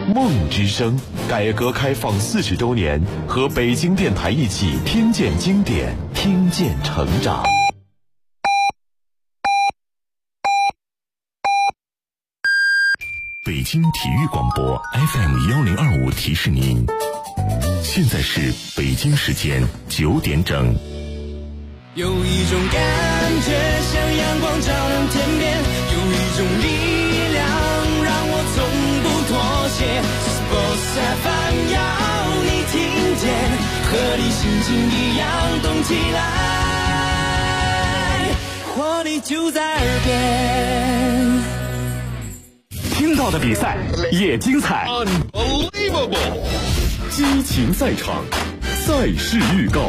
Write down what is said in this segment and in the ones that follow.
梦之声，改革开放40周年，和北京电台一起听见经典，听见成长。北京体育广播 FM1025提示您，现在是北京时间9点整。 有一种感觉像阳光照亮天边，有一种力量让我从不妥协。Sports FM 要你听见，和你心情一样动起来，活力就在耳边。 听到的比赛也精彩， Unbelievable！ 激情赛场，赛事预告。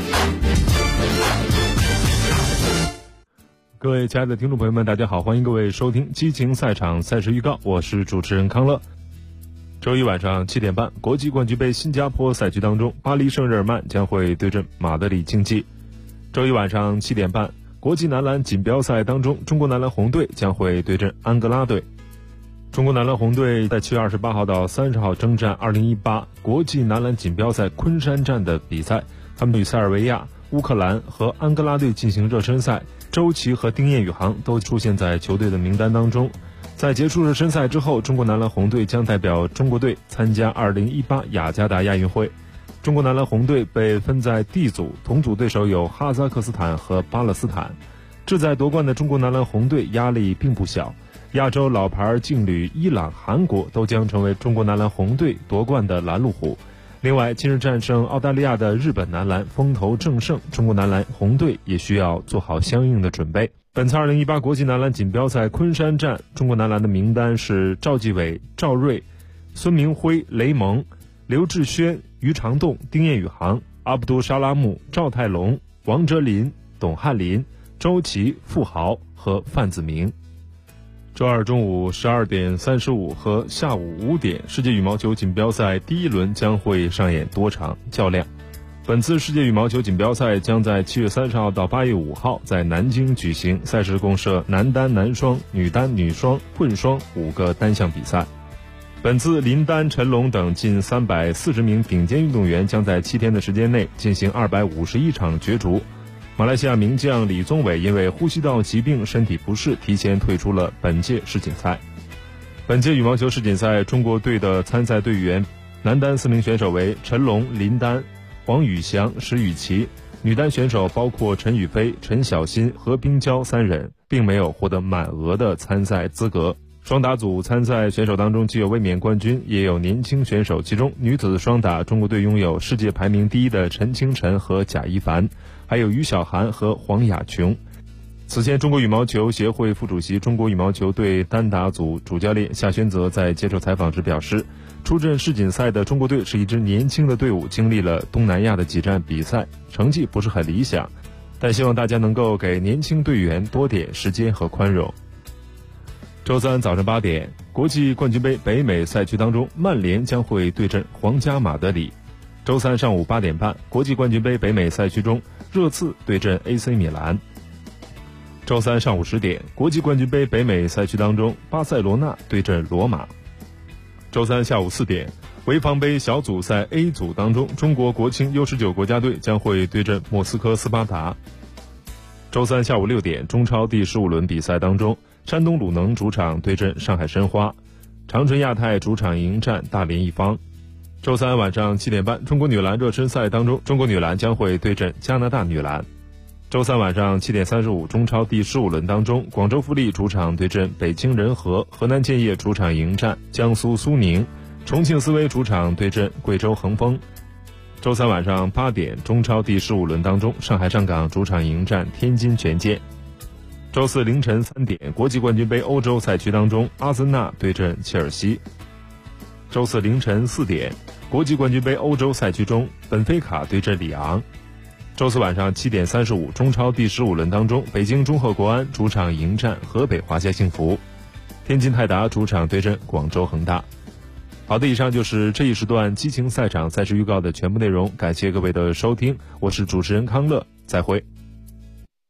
各位亲爱的听众朋友们，大家好，欢迎各位收听激情赛场赛事预告，我是主持人康乐。周一晚上7点半，国际冠军杯新加坡赛区当中，巴黎圣日耳曼将会对阵马德里竞技。周一晚上7点半，国际男篮锦标赛当中，中国男篮红队将会对阵安哥拉队。中国男篮红队在7月28号到30号征战2018国际男篮锦标赛昆山站的比赛，他们与塞尔维亚、乌克兰和安哥拉队进行热身赛，周琦和丁彦雨航都出现在球队的名单当中。在结束热身赛之后，中国男篮红队将代表中国队参加2018雅加达亚运会。中国男篮红队被分在 D 组，同组对手有哈萨克斯坦和巴勒斯坦。志在夺冠的中国男篮红队压力并不小，亚洲老牌劲旅伊朗、韩国都将成为中国男篮红队夺冠的拦路虎。另外，近日战胜澳大利亚的日本男篮风头正盛，中国男篮红队也需要做好相应的准备。本次2018国际男篮锦标赛昆山站，中国男篮的名单是赵继伟、赵睿、孙明辉、雷蒙、刘志轩、于长栋、丁彦雨航、阿卜杜沙拉木、赵泰龙、王哲林、董翰林、周琦、傅豪和范子铭。周二中午12点35和下午5点，世界羽毛球锦标赛第一轮将会上演多场较量。本次世界羽毛球锦标赛将在7月30号到8月5号在南京举行，赛事共设男单、男双、女单、女双、混双5个单项比赛。本次林丹、陈龙等近340名顶尖运动员将在7天的时间内进行251场角逐。马来西亚名将李宗伟因为呼吸道疾病身体不适，提前退出了本届世锦赛。本届羽毛球世锦赛，中国队的参赛队员，男单4名选手为陈龙、林丹、黄宇翔、石宇奇；女单选手包括陈雨菲、陈小欣、何冰娇3人，并没有获得满额的参赛资格。双打组参赛选手当中既有卫冕冠军，也有年轻选手，其中女子双打中国队拥有世界排名第1的陈清晨和贾一凡，还有于小涵和黄雅琼。此前，中国羽毛球协会副主席、中国羽毛球队单打组主教练夏宣泽在接受采访时表示，出阵世锦赛的中国队是一支年轻的队伍，经历了东南亚的几站比赛，成绩不是很理想，但希望大家能够给年轻队员多点时间和宽容。周三早上8点，国际冠军杯北美赛区当中，曼联将会对阵皇家马德里。周三上午8点半，国际冠军杯北美赛区中，热刺对阵 AC 米兰。周三上午10点，国际冠军杯北美赛区当中，巴塞罗那对阵罗马。周三下午4点，潍坊杯小组赛 A 组当中，中国国青 U19 国家队将会对阵莫斯科斯巴达。周三下午6点，中超第15轮比赛当中，山东鲁能主场对阵上海申花，长春亚泰主场迎战大连一方。周三晚上7点半，中国女篮热身赛当中，中国女篮将会对阵加拿大女篮。周三晚上7点35，中超第15轮当中，广州富力主场对阵北京人和，河南建业主场迎战江苏苏宁，重庆斯威主场对阵贵州恒丰。周三晚上8点，中超第15轮当中，上海上港主场迎战天津权健。周四凌晨3点，国际冠军杯欧洲赛区当中，阿森纳对阵切尔西。周四凌晨4点，国际冠军杯欧洲赛区中，本菲卡对阵里昂。周四晚上7点35，中超第15轮当中，北京中赫国安主场迎战河北华夏幸福，天津泰达主场对阵广州恒大。好的，以上就是这一时段激情赛场赛事预告的全部内容，感谢各位的收听，我是主持人康乐，再会。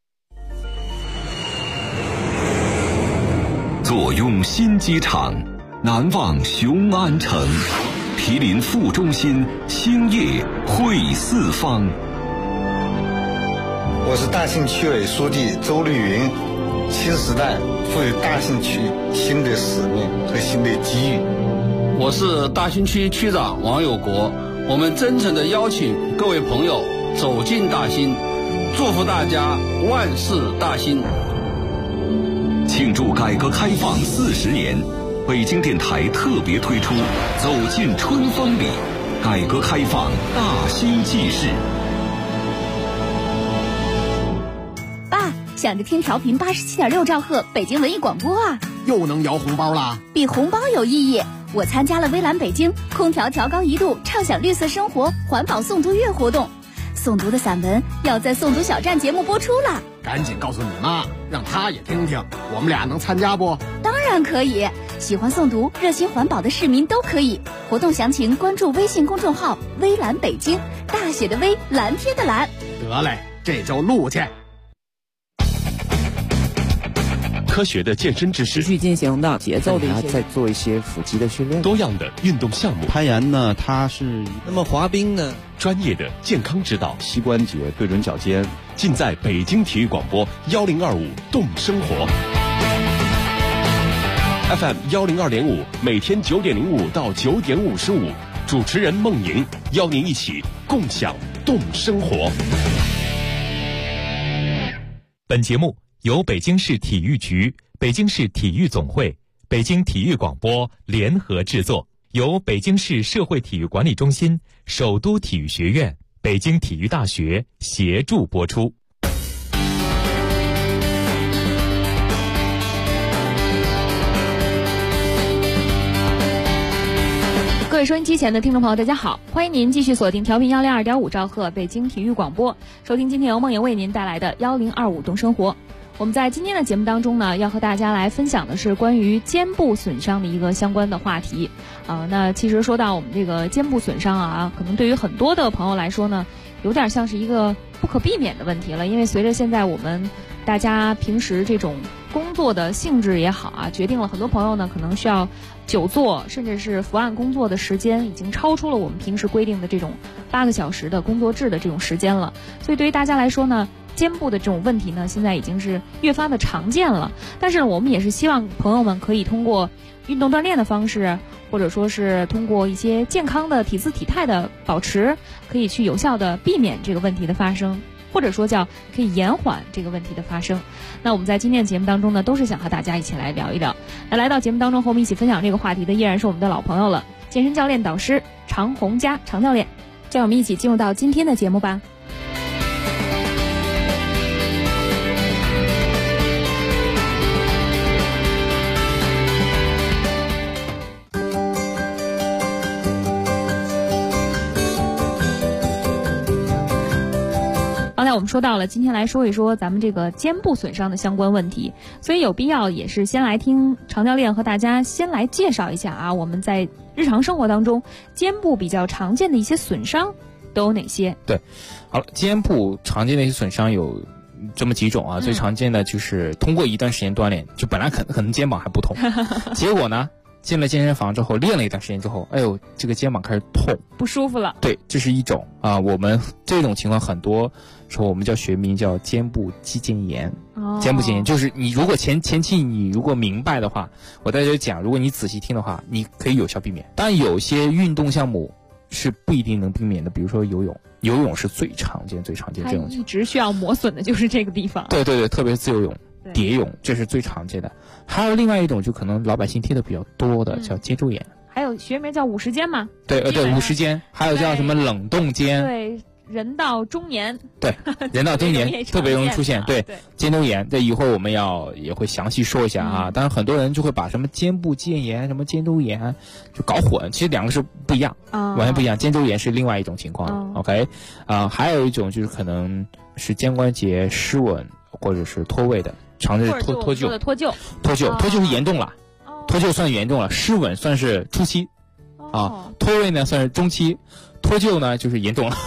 坐拥新机场， 难忘雄安城。毗邻副中心，兴业汇四方。 我是大兴区委书记周绿云。新时代赋予大兴区新的使命和新的机遇。 我是大兴区区长王有国。我们真诚地邀请各位朋友走进大兴，祝福大家万事大兴。 庆祝改革开放40年，北京电台特别推出《走进春风里》，改革开放大兴纪事。 爸，想着听调频87.6兆赫北京文艺广播啊！ 又能摇红包啦？ 比红包有意义。我参加了微蓝北京空调调高1度畅享绿色生活环保诵读月活动，诵读的散文要在诵读小站节目播出了。 赶紧告诉你妈，让她也听听，我们俩能参加不？ 当然可以，喜欢诵读热心环保的市民都可以。活动详情关注微信公众号微蓝北京，大写的微，蓝天的蓝。 得嘞，这周录去。 科学的健身知识， 持续进行的节奏的一些，再做一些腹肌的训练， 多样的运动项目。 攀岩呢，它是那么滑冰呢？ 专业的健康指导， 膝关节对准脚尖， 尽在北京体育广播1025动生活 FM 102.5，每天9点05到9点55，主持人孟莹邀您一起共享动生活。 本节目由北京市体育局、北京市体育总会、北京体育广播联合制作，由北京市社会体育管理中心、首都体育学院、北京体育大学协助播出。 各位收音机前的听众朋友，大家好，欢迎您继续锁定调频102.5兆赫北京体育广播，收听今天由梦莹为您带来的1025动生活。我们在今天的节目当中呢，要和大家来分享的是关于肩部损伤的一个相关的话题。那其实说到我们这个肩部损伤啊，可能对于很多的朋友来说呢，有点像是一个不可避免的问题了，因为随着现在我们大家平时这种工作的性质也好啊，决定了很多朋友呢可能需要久坐，甚至是伏案工作的时间已经超出了我们平时规定的这种8个小时的工作制的这种时间了。所以对于大家来说呢，肩部的这种问题呢，现在已经是越发的常见了。但是我们也是希望朋友们可以通过运动锻炼的方式，或者说是通过一些健康的体姿体态的保持，可以去有效的避免这个问题的发生，或者说叫可以延缓这个问题的发生。那我们在今天的节目当中呢，都是想和大家一起来聊一聊。那来到节目当中和我们一起分享这个话题的依然是我们的老朋友了，健身教练导师常洪佳常教练。就让我们一起进入到今天的节目吧。刚才我们说到了，今天来说一说咱们这个肩部损伤的相关问题，所以有必要也是先来听常教练和大家先来介绍一下啊，我们在日常生活当中肩部比较常见的一些损伤都有哪些？ 对，好了，肩部常见的一些损伤有这么几种啊，最常见的就是通过一段时间锻炼，就本来可能肩膀还不痛，结果呢进了健身房之后练了一段时间之后，哎呦，这个肩膀开始痛， 不舒服了。 对，这是一种啊，我们这种情况很多说我们叫学名叫肩部肌腱炎。肩部肌腱炎就是你如果前期你如果明白的话，我在这讲，如果你仔细听的话，你可以有效避免。但有些运动项目是不一定能避免的，比如说游泳是最常见这种情况， 一直需要磨损的就是这个地方。 对对对，特别是自由泳、蝶泳，这是最常见的。还有另外一种就可能老百姓听的比较多的叫肩周炎， 还有学名叫50肩嘛？ 对50肩，还有叫什么冷冻肩？ 对，人到中年。 对，人到中年特别容易出现。对，肩周炎，这一会儿我们也会详细说一下啊。当然很多人就会把什么肩部肌腱炎、什么肩周炎就搞混，其实两个是不一样，完全不一样。肩周炎是另外一种情况。OK， 还有一种就是可能是肩关节失稳或者是脱位的。常见的脱臼是严重了，脱臼算严重了，失稳算是初期，脱位呢算是中期，脱臼呢就是严重了。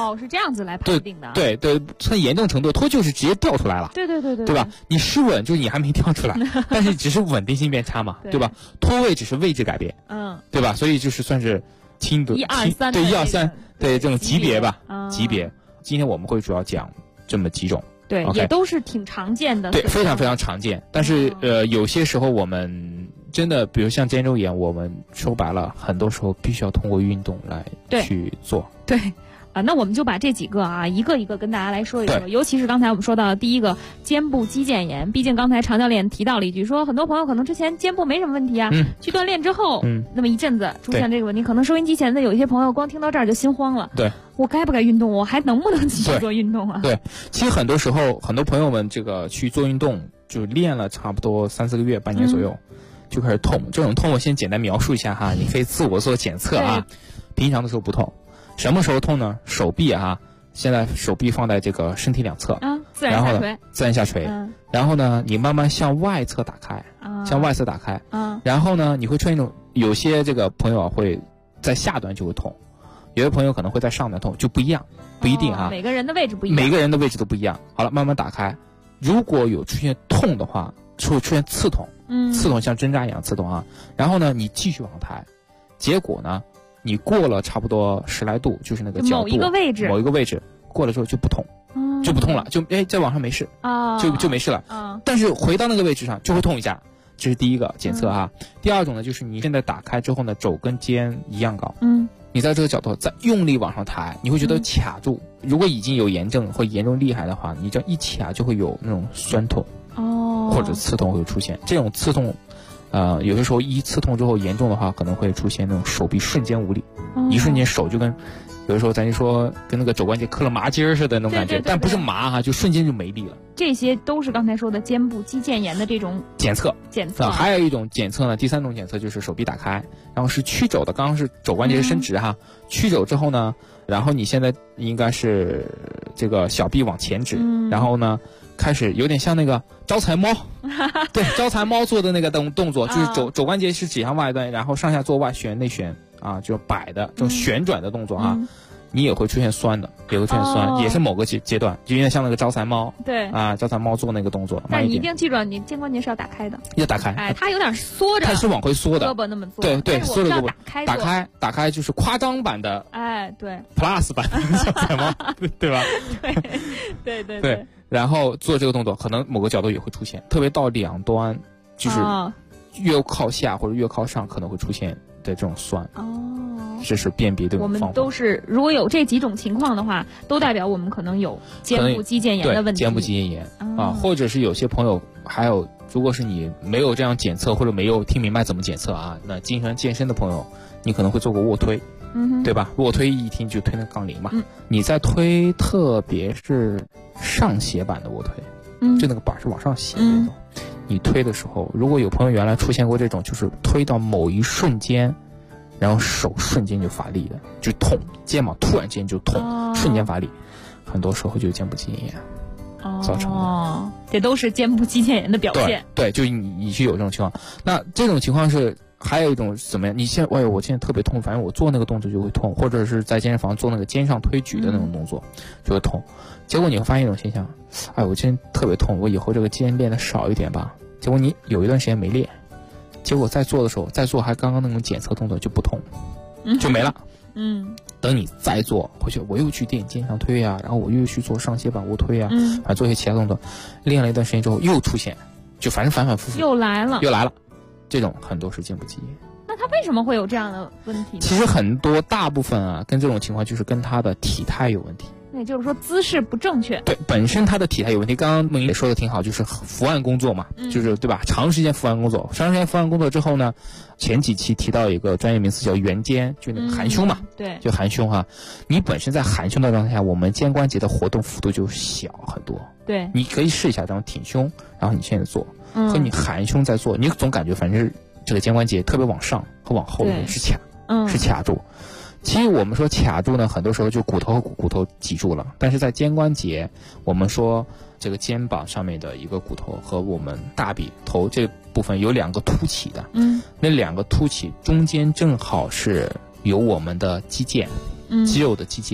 哦，是这样子来判定的。 对，它严重程度，脱臼是直接掉出来了。对吧？你失稳就是你还没掉出来，但是只是稳定性变差嘛，对吧？脱位只是位置改变，对吧？所以就是算是轻的 1、2、3， 对1、2、3，对这种级别吧，级别。今天我们会主要讲这么几种。 对，也都是挺常见的。 对，非常非常常见。但是有些时候我们真的，比如像肩周炎，我们说白了，很多时候必须要通过运动来去做。 对。那我们就把这几个一个一个跟大家来说一说，尤其是刚才我们说到的第一个肩部肌腱炎。毕竟刚才常教练提到了一句，说很多朋友可能之前肩部没什么问题啊，去锻炼之后，那么一阵子出现这个问题，可能收音机前的有一些朋友光听到这儿就心慌了。 对， 我该不该运动？我还能不能继续做运动啊？ 对，其实很多时候，很多朋友们这个去做运动，就练了差不多3、4个月、半年左右，就开始痛。这种痛我先简单描述一下哈，你可以自我做检测啊。平常的时候不痛，什么时候痛呢？手臂现在手臂放在这个身体两侧， 自然下垂， 自然下垂。然后呢，你慢慢向外侧打开，然后呢，你会出现一种，有些这个朋友会在下端就会痛，有些朋友可能会在上端痛，就不一样，不一定每个人的位置不一样， 每个人的位置都不一样。好了，慢慢打开，如果有出现痛的话，会出现刺痛，刺痛像针扎一样刺痛然后呢，你继续往上抬，结果呢，你过了差不多10来度，就是那个角度某一个位置过了之后就不痛，就不痛了，就再往上没事就没事了但是回到那个位置上就会痛一下，这是第一个检测第二种呢，就是你现在打开之后呢，肘跟肩一样高，你在这个角度再用力往上抬，你会觉得卡住。如果已经有炎症或严重厉害的话，你这样一卡就会有那种酸痛或者刺痛会出现。这种刺痛有些时候一刺痛之后严重的话，可能会出现那种手臂瞬间无力，一瞬间手就跟有的时候咱就说跟那个肘关节磕了麻筋似的那种感觉，但不是麻就瞬间就没力了。 这些都是刚才说的肩部肌腱炎的这种检测。还有一种检测呢，第3种检测就是手臂打开，然后是曲肘的，刚刚是肘关节伸直曲肘之后呢，然后你现在应该是这个小臂往前指，然后呢开始有点像那个招财猫对，招财猫做的那个动作，就是肘关节是指向外端，然后上下做外旋内旋就摆的这种旋转的动作你也会出现酸的，也会出现酸，也是某个阶段，就有点像那个招财猫， 对招财猫做那个动作。 但是你一定记住，你肩关节是要打开的， 要打开。 它有点缩着， 它是往回缩的， 胳膊那么做。 对，缩着胳膊， 打开就是夸张版的， 对 ，Plus 版的招财猫，对吧？对。然后做这个动作，可能某个角度也会出现，特别到两端，就是越靠下或者越靠上，可能会出现的这种酸。这是辨别的方法。 我们都是如果有这几种情况的话，都代表我们可能有肩部肌腱炎的问题。 肩部肌腱炎或者是有些朋友还有，如果是你没有这样检测或者没有听明白怎么检测那经常健身的朋友，你可能会做过卧推，对吧？卧推一听就推那杠铃嘛，你在推，特别是上斜板的卧推，就那个板是往上斜那种，你推的时候，如果有朋友原来出现过这种，就是推到某一瞬间，然后手瞬间就发力的，就痛，肩膀突然间就痛，瞬间发力，很多时候就是肩部肌腱炎造成的。 这都是肩部肌腱炎的表现。 对，就你是有这种情况。那这种情况是还有一种怎么样？你现在我现在特别痛，反正我做那个动作就会痛，或者是在健身房做那个肩上推举的那种动作就会痛。结果你会发现一种现象，我今天特别痛，我以后这个肩练的少一点吧。结果你有一段时间没练，结果在做的时候，再做还刚刚那种检测动作就不痛，就没了。等你再做回去，我又去练肩上推然后我又去做上斜板卧推做一些其他动作，练了一段时间之后又出现，就反正反反复复又来了， 这种很多是肩部肌炎。 那他为什么会有这样的问题呢？ 其实大部分跟这种情况就是跟他的体态有问题。 也就是说姿势不正确。 对，本身他的体态有问题。刚刚梦莹也说的挺好，就是伏案工作嘛，就是对吧？长时间伏案工作之后呢，前几期提到一个专业名词叫圆肩，就那个含胸嘛， 对， 就含胸你本身在含胸的状态下，我们肩关节的活动幅度就小很多。 对， 你可以试一下这样挺胸，然后你现在做，和你含胸在做，你总感觉反正是这个肩关节特别往上和往后是卡住。其实我们说卡住呢，很多时候就骨头和骨头挤住了，但是在肩关节，我们说这个肩膀上面的一个骨头和我们大髀头这部分有2个凸起的，那2个凸起中间正好是有我们的肌腱，肌肉的肌腱，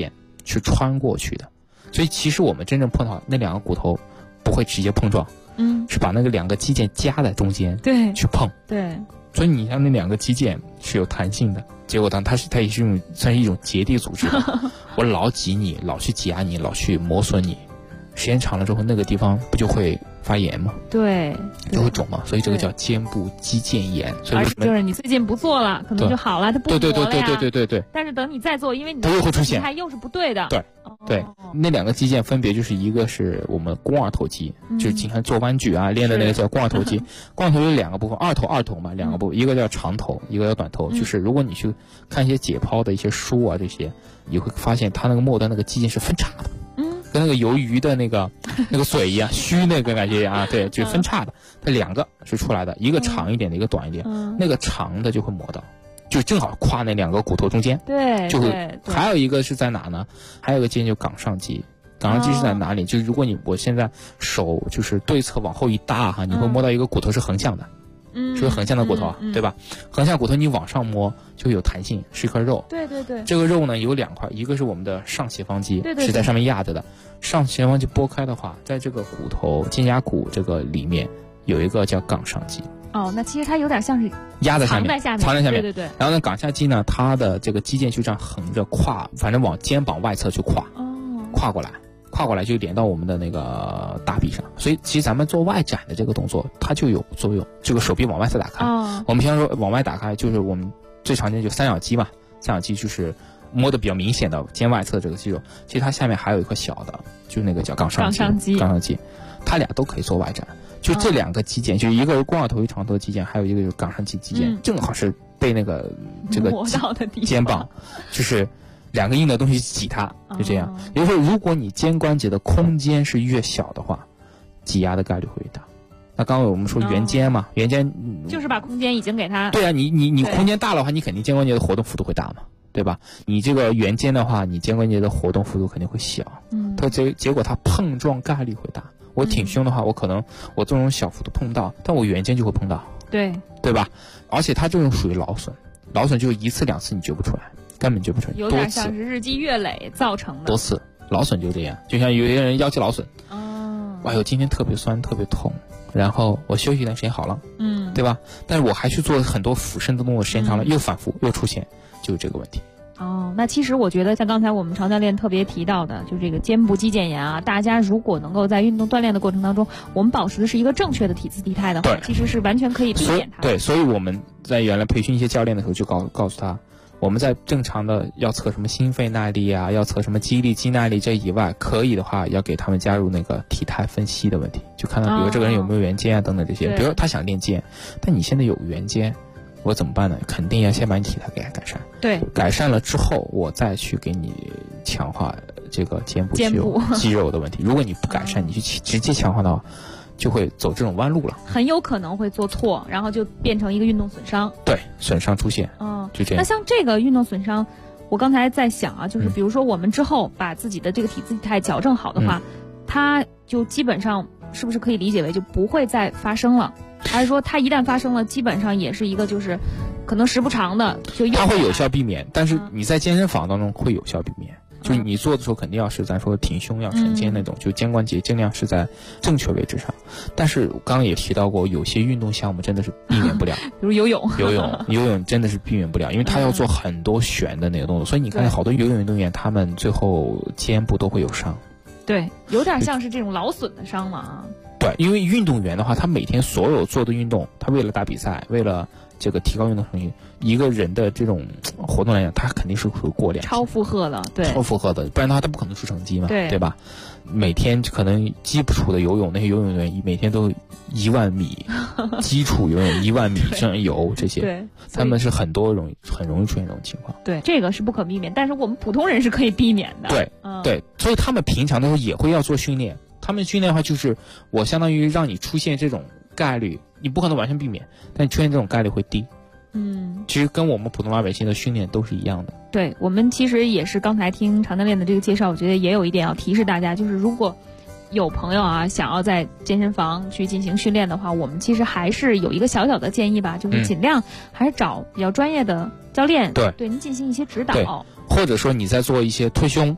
去穿过去的。所以其实我们真正碰到那两个骨头不会直接碰撞，是把那个两个肌腱夹在中间， 对， 去碰， 对。 所以你像那两个肌腱是有弹性的，结果它也是算是一种结缔组织的。我老挤你，老去挤压你，老去磨损你，时间长了之后，那个地方不就会发炎吗？ 对， 就会肿嘛。所以这个叫肩部肌腱炎。所以就是你最近不做了，可能就好了，它不磨了呀。 对。 但是等你再做，因为你它又会出现， 它又是不对的。 对，那两个肌腱分别就是一个是我们肱二头肌，就是经常做弯举啊练的那个叫肱二头肌。肱二头有两个部分，二头嘛，两个部分，一个叫长头，一个叫短头。就是如果你去看一些解剖的一些书啊这些，你会发现它那个末端那个肌腱是分叉的。跟那个鱿鱼的那个嘴一样，须那个感觉啊，对，就分叉的。它两个是出来的，一个长一点的，一个短一点。那个长的就会磨到，就正好跨那两个骨头中间。 对， 就会。还有一个是在哪呢？还有一个肌腱就冈上肌。冈上肌是在哪里？就是如果我现在手就是对侧往后一搭哈，你会摸到一个骨头是横向的。是不是横向的骨头啊？对吧？横向骨头你往上摸就有弹性，是一块肉。 对。 这个肉呢有两块，一个是我们的上斜方肌，是在上面压着的。上斜方肌拨开的话，在这个骨头肩胛骨这个里面有一个叫冈上肌。 那其实它有点像是压在下面，藏在下面。 对。 然后呢，冈下肌呢，它的这个肌腱就这样横着跨，反正往肩膀外侧去跨，跨过来就连到我们的那个大臂上，所以其实咱们做外展的这个动作，它就有作用。这个手臂往外侧打开，我们平常说往外打开，就是我们最常见就三角肌嘛，三角肌就是摸得比较明显的肩外侧这个肌肉，其实它下面还有一块小的，就是那个叫冈上肌，它俩都可以做外展。就这两个肌腱，就一个是肱二头肌长头肌腱，还有一个就是冈上肌肌腱，正好是被那个这个肩膀，就是两个硬的东西挤它，就这样。也就是说，如果你肩关节的空间是越小的话，挤压的概率会越大。那刚刚我们说圆肩嘛，圆肩就是把空间已经给它。 对啊，你空间大的话，你肯定肩关节的活动幅度会大嘛，对吧？你这个圆肩的话，你肩关节的活动幅度肯定会小，它结果它碰撞概率会大。我挺胸的话，我可能我这种小幅度碰到，但我圆肩就会碰到，对吧？而且它这种属于劳损，劳损就是一次两次你觉不出来。根本就不成， 有点像是日积月累造成的。 多次劳损就这样，就像有些人腰肌劳损，哎呦，今天特别酸特别痛，然后我休息一段时间好了，对吧？但是我还去做很多俯身的动作，时间长了又反复又出现，就是这个问题。 那其实我觉得像刚才我们常教练特别提到的，就这个肩部肌腱炎啊，大家如果能够在运动锻炼的过程当中，我们保持的是一个正确的体姿体态的话，其实是完全可以避免它。 对，所以我们在原来培训一些教练的时候就告诉他。我们在正常的要测什么心肺耐力啊，要测什么肌力、肌耐力这以外，可以的话要给他们加入那个体态分析的问题，就看到比如这个人有没有圆肩啊等等这些。比如他想练肩，但你现在有圆肩，我怎么办呢？肯定要先把你体态给改善。 对， 改善了之后，我再去给你强化这个肩部肌肉的问题。如果你不改善，你去直接强化的话，就会走这种弯路了， 很有可能会做错，然后就变成一个运动损伤。 对，损伤出现，就这样。 那像这个运动损伤，我刚才在想啊，就是比如说我们之后把自己的这个体姿体态矫正好的话，它就基本上是不是可以理解为就不会再发生了？还是说它一旦发生了，基本上也是一个就是可能时不长的就它会有效避免，但是你在健身房当中会有效避免。就你做的时候肯定要是咱说挺胸要沉肩那种，就肩关节尽量是在正确位置上。但是刚刚也提到过，有些运动项目真的是避免不了， 比如游泳真的是避免不了，因为他要做很多旋的那个动作，所以你看好多游泳运动员他们最后肩部都会有伤。 对，有点像是这种劳损的伤嘛啊。 对，因为运动员的话，他每天所有做的运动，他为了打比赛，为了这个提高运动成绩，一个人的这种活动来讲，他肯定是属于过量、 超负荷的，对， 超负荷的，不然的话他不可能出成绩嘛，对吧？每天可能基础的游泳，那些游泳员每天都1万米，基础游泳1万米这样游，这些， 对， 他们是很容易出现这种情况。 对，这个是不可避免，但是我们普通人是可以避免的。 对，对，所以他们平常的时候也会要做训练。他们训练的话，就是我相当于让你出现这种概率，你不可能完全避免，但出现这种概率会低。其实跟我们普通老百姓的训练都是一样的。 对，我们其实也是刚才听常教练的这个介绍，我觉得也有一点要提示大家，就是如果有朋友啊想要在健身房去进行训练的话，我们其实还是有一个小小的建议吧，就是尽量还是找比较专业的教练，对您进行一些指导。 或者说你在做一些推胸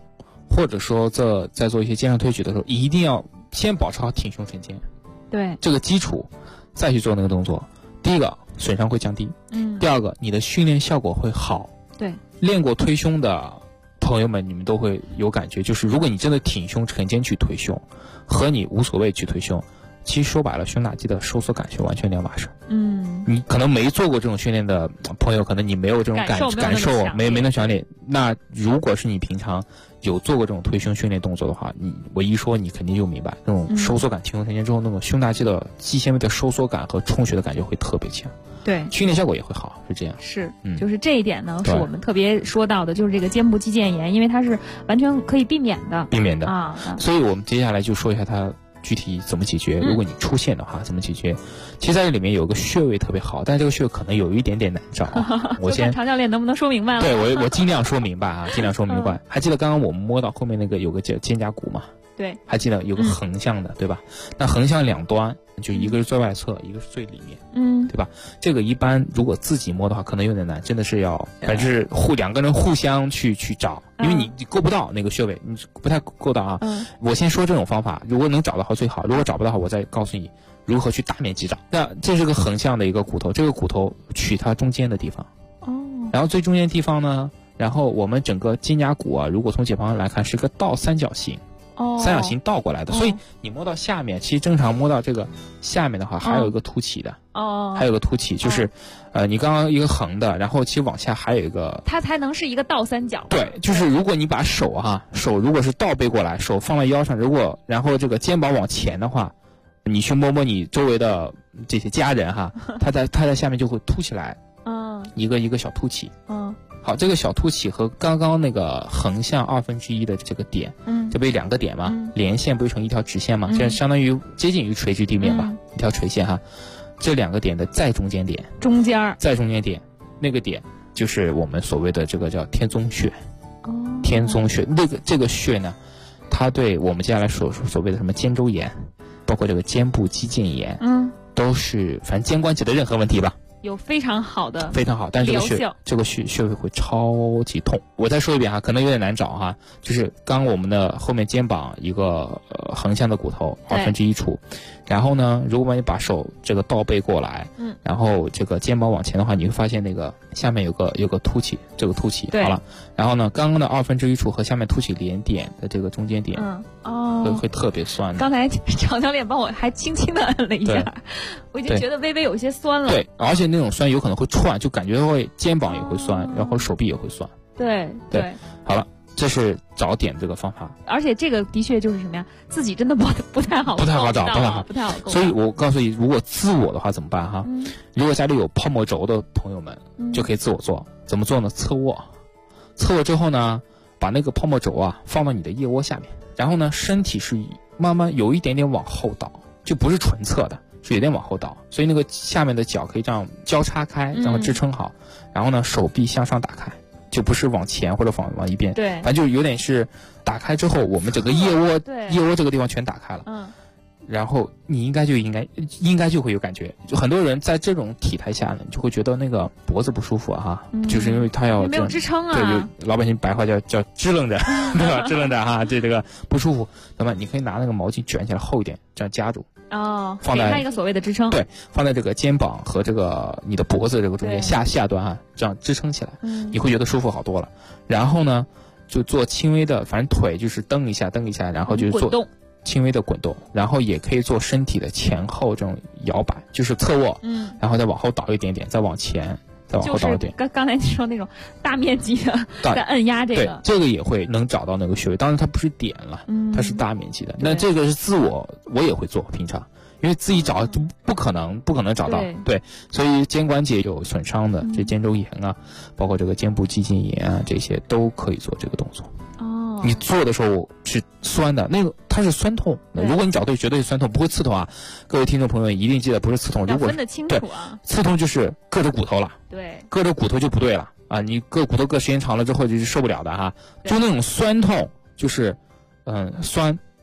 或者说在做一些肩上推举的时候，一定要先保持好挺胸沉肩， 对这个基础，再去做那个动作。第一个损伤会降低，第二个你的训练效果会好。 对， 练过推胸的朋友们，你们都会有感觉，就是如果你真的挺胸沉肩去推胸，和你无所谓去推胸，其实说白了，胸大肌的收缩感是完全两码事。你可能没做过这种训练的朋友，可能你没有这种感受，没那么强烈。那如果是你平常有做过这种推胸训练动作的话，我一说你肯定就明白，这种收缩感挺胸沉肩之后，那种胸大肌的肌纤维的收缩感和充血的感觉会特别强。 对， 训练效果也会好，是这样。 是，就是这一点呢，是我们特别说到的，就是这个肩部肌腱炎，因为它是完全可以避免的啊。 所以我们接下来就说一下它具体怎么解决。如果你出现的话，怎么解决？其实在这里面有个穴位特别好，但这个穴位可能有一点点难找。我先常教练能不能说明白了？ 对，我尽量说明白啊，尽量说明白。还记得刚刚我们摸到后面那个有个叫肩胛骨吗？ 对， 还记得有个横向的，对吧？那横向两端，就一个是最外侧，一个是最里面，对吧？这个一般如果自己摸的话，可能有点难，真的是要还是两个人互相去找，因为你够不到那个穴位，你不太够到啊。我先说这种方法，如果能找到好最好，如果找不到好，我再告诉你如何去大面积找。那这是个横向的一个骨头，这个骨头取它中间的地方，然后最中间的地方呢，然后我们整个肩胛骨啊，如果从解剖上来看是个倒三角形。三角形倒过来的，所以你摸到下面，其实正常摸到这个下面的话，还有一个凸起的，还有个凸起，就是，你刚刚一个横的，然后其实往下还有一个， 它才能是一个倒三角。 对，就是如果你把手如果是倒背过来，手放在腰上，然后这个肩膀往前的话，你去摸摸你周围的这些家人他在下面就会凸起来，一个小凸起，好，这个小凸起和刚刚那个横向1/2的这个点，这不是两个点吗？连线不是成一条直线吗？这相当于接近于垂直地面吧，一条垂线这两个点的再中间点，再中间点，那个点就是我们所谓的这个叫天宗穴。天宗穴，这个穴呢，它对我们接下来所谓的什么肩周炎，包括这个肩部肌腱炎，都是反正肩关节的任何问题吧。 有非常好， 但是这个穴位会超级痛。我再说一遍可能有点难找就是刚我们的后面肩膀一个横向的骨头1/2处，然后呢，如果你把手这个倒背过来，然后这个肩膀往前的话，你会发现那个下面有个凸起，这个凸起好了，然后呢，刚刚的1/2处和下面凸起连点的这个中间点，会特别酸的。 刚才常教练帮我还轻轻的摁了一下，我已经觉得微微有些酸了。 对，而且那种酸有可能会串，就感觉会肩膀也会酸，然后手臂也会酸。 对， 好了，这是找点这个方法。 而且这个的确就是什么呀？自己真的不太好找，不太好。所以我告诉你，如果自我的话怎么办如果家里有泡沫轴的朋友们，就可以自我做。怎么做呢？侧卧之后呢，把那个泡沫轴放到你的腋窝下面，然后呢，身体是慢慢有一点点往后倒，就不是纯侧的。是有点往后倒，所以那个下面的脚可以这样交叉开，然后支撑好，然后呢，手臂向上打开，就不是往前或者往一边， 对， 反正就有点是打开之后，我们整个腋窝这个地方全打开了，然后你应该就会有感觉。就很多人在这种体态下呢，就会觉得那个脖子不舒服就是因为他要没有支撑对，老百姓白话叫支棱着，对吧？支棱着这个不舒服，那么你可以拿那个毛巾卷起来厚一点，这样夹住。 给它一个所谓的支撑。 对，放在这个肩膀和这个你的脖子这个中间下端这样支撑起来，你会觉得舒服好多了。然后呢，就做轻微的，反正腿就是蹬一下，然后就做轻微的滚动，然后也可以做身体的前后这种摇摆，就是侧卧，然后再往后倒一点点，再往前。再往后倒一点， 刚才你说那种大面积的在按压这个， 对，这个也会能找到那个穴位，当然它不是点了，它是大面积的。那这个是自我也会做，平常因为自己找就不可能找到，对，所以肩关节有损伤的，这肩周炎包括这个肩部肌腱炎这些都可以做这个动作。你做的时候是酸的，那个它是酸痛。如果你找对，绝对是酸痛，不会刺痛各位听众朋友们一定记得，不是刺痛。如果分得清楚刺痛就是硌着骨头了。 对， 硌着骨头就不对了你硌骨头硌时间长了之后就是受不了的就那种酸痛，就是酸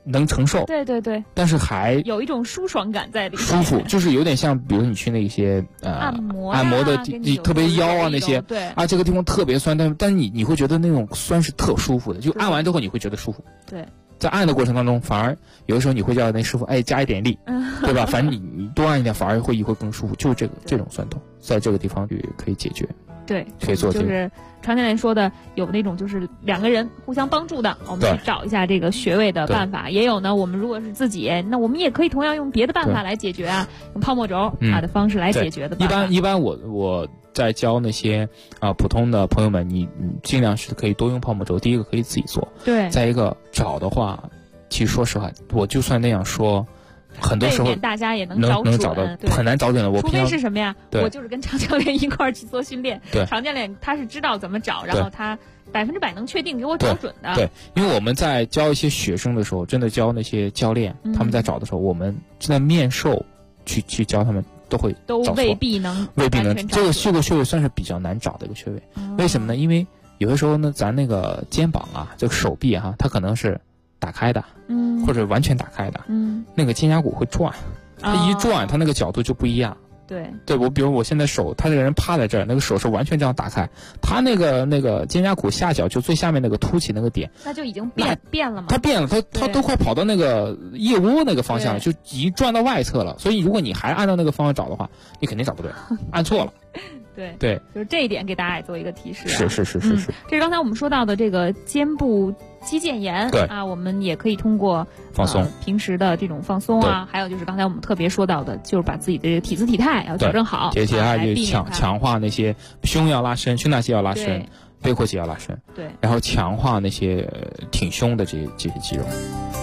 能承受， 对对对， 但是还有一种舒爽感在里面， 舒服，就是有点像，比如你去那些按摩的特别腰啊那些， 对啊这个地方特别酸，但你会觉得那种酸是特舒服的，就按完之后你会觉得舒服。 对， 在按的过程当中，反而有的时候你会叫那师傅加一点力，对吧？反正你多按一点，反而会更舒服。就是这种酸痛，在这个地方就可以解决。 对， 可以做就是常教练说的，有那种就是2个人互相帮助的，我们去找一下这个穴位的办法。也有呢，我们如果是自己，那我们也可以同样用别的办法来解决啊，用泡沫轴的方式来解决的办法。 一般我在教那些普通的朋友们，你尽量是可以多用泡沫轴。第一个可以自己做， 对。 再一个找的话，其实说实话，我就算那样说。很多时候大家也能找到，很难找准的。 除非是什么呀？我就是跟常教练一块儿去做训练，常教练他是知道怎么找，然后他100%能确定给我找准的。 对，因为我们在教一些学生的时候，真的教那些教练，他们在找的时候，我们在面授去教他们都未必能。 这个穴位算是比较难找的一个穴位，为什么呢？因为有的时候呢，咱那个肩膀这个手臂它可能是打开的，或者完全打开的，那个肩胛骨会转，它一转，它那个角度就不一样。对，我比如我现在手，他这个人趴在这儿，那个手是完全这样打开，他那个肩胛骨下角就最下面那个凸起那个点， 那就已经变了吗？ 它变了，它都快跑到那个腋窝那个方向了，就已经转到外侧了。所以如果你还按照那个方向找的话，你肯定找不对，按错了。对， 就是这一点给大家也做一个提示。 是。 这是刚才我们说到的这个肩部肌腱炎，我们也可以通过放松平时的这种放松啊，还有就是刚才我们特别说到的，就是把自己的这个体姿体态要调整好， 体态就强化那些胸要拉伸，胸大肌要拉伸，背阔肌要拉伸， 对， 然后强化那些挺胸的这些肌肉。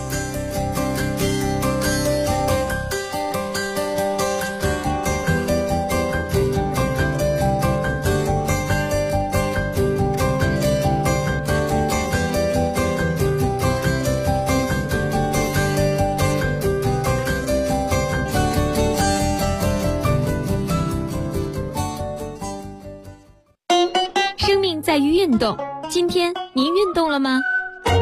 在于运动，今天您运动了吗？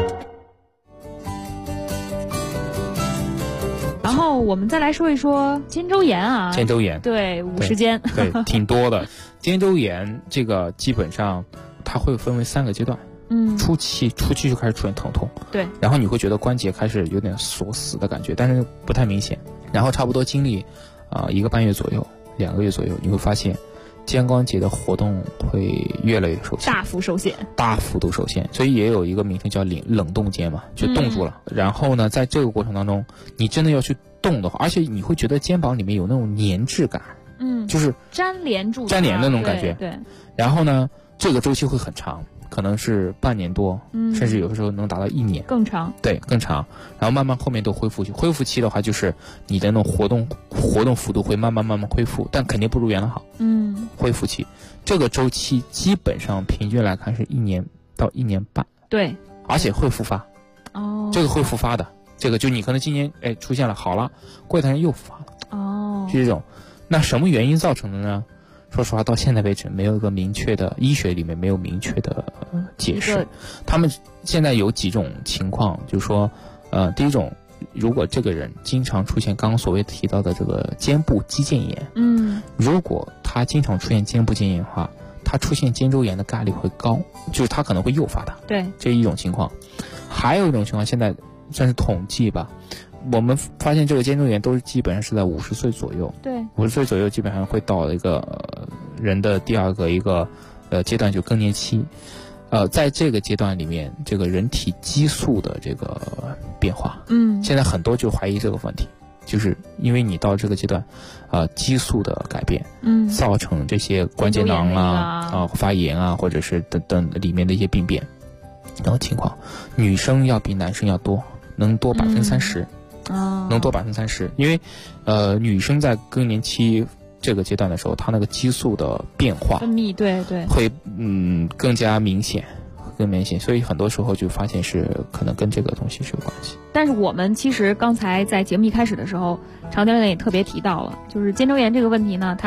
然后我们再来说一说肩周炎啊。 肩周炎， 对，50肩， 对，挺多的。肩周炎这个基本上它会分为3个阶段。初期就开始出现疼痛， 对， 然后你会觉得关节开始有点锁死的感觉，但是不太明显。然后差不多经历1个半月左右，2个月左右，你会发现肩关节的活动会越来越受限，大幅度受限，所以也有一个名称叫冷冻肩嘛，就冻住了。然后呢，在这个过程当中，你真的要去动的话，而且你会觉得肩膀里面有那种粘滞感，就是粘连的那种感觉。 对。 然后呢，这个周期会很长，可能是半年多，甚至有的时候能达到1年， 更长。 对，更长。然后慢慢后面都恢复期的话，就是你的那种活动幅度会慢慢恢复，但肯定不如原来好。恢复期，这个周期基本上平均来看是1年到1年半。 对， 而且会复发。这个会复发的，这个就你可能今年出现了好了，过一段时间又复发了。是这种。那什么原因造成的呢？说实话，到现在为止没有一个明确的，医学里面没有明确的解释。他们现在有几种情况，就是说，第一种，如果这个人经常出现刚刚所谓提到的这个肩部肌腱炎，如果他经常出现肩部肌腱炎的话，他出现肩周炎的概率会高，就是他可能会诱发的。 对， 这一种情况。还有一种情况，现在算是统计吧。我们发现这个肩周炎都是基本上是在50岁左右， 对 ，50岁左右基本上会到一个人的第2个一个阶段，就更年期。在这个阶段里面，这个人体激素的这个变化，现在很多就怀疑这个问题，就是因为你到这个阶段，激素的改变，造成这些关节囊发炎啊，或者是等等里面的一些病变，这种情况，女生要比男生要多，能多30%。能多30%，因为女生在更年期这个阶段的时候，她那个激素的变化分泌，对， 会更加明显，所以很多时候就发现是可能跟这个东西是有关系。 但是我们其实刚才在节目一开始的时候，常教练也特别提到了，就是肩周炎这个问题呢，它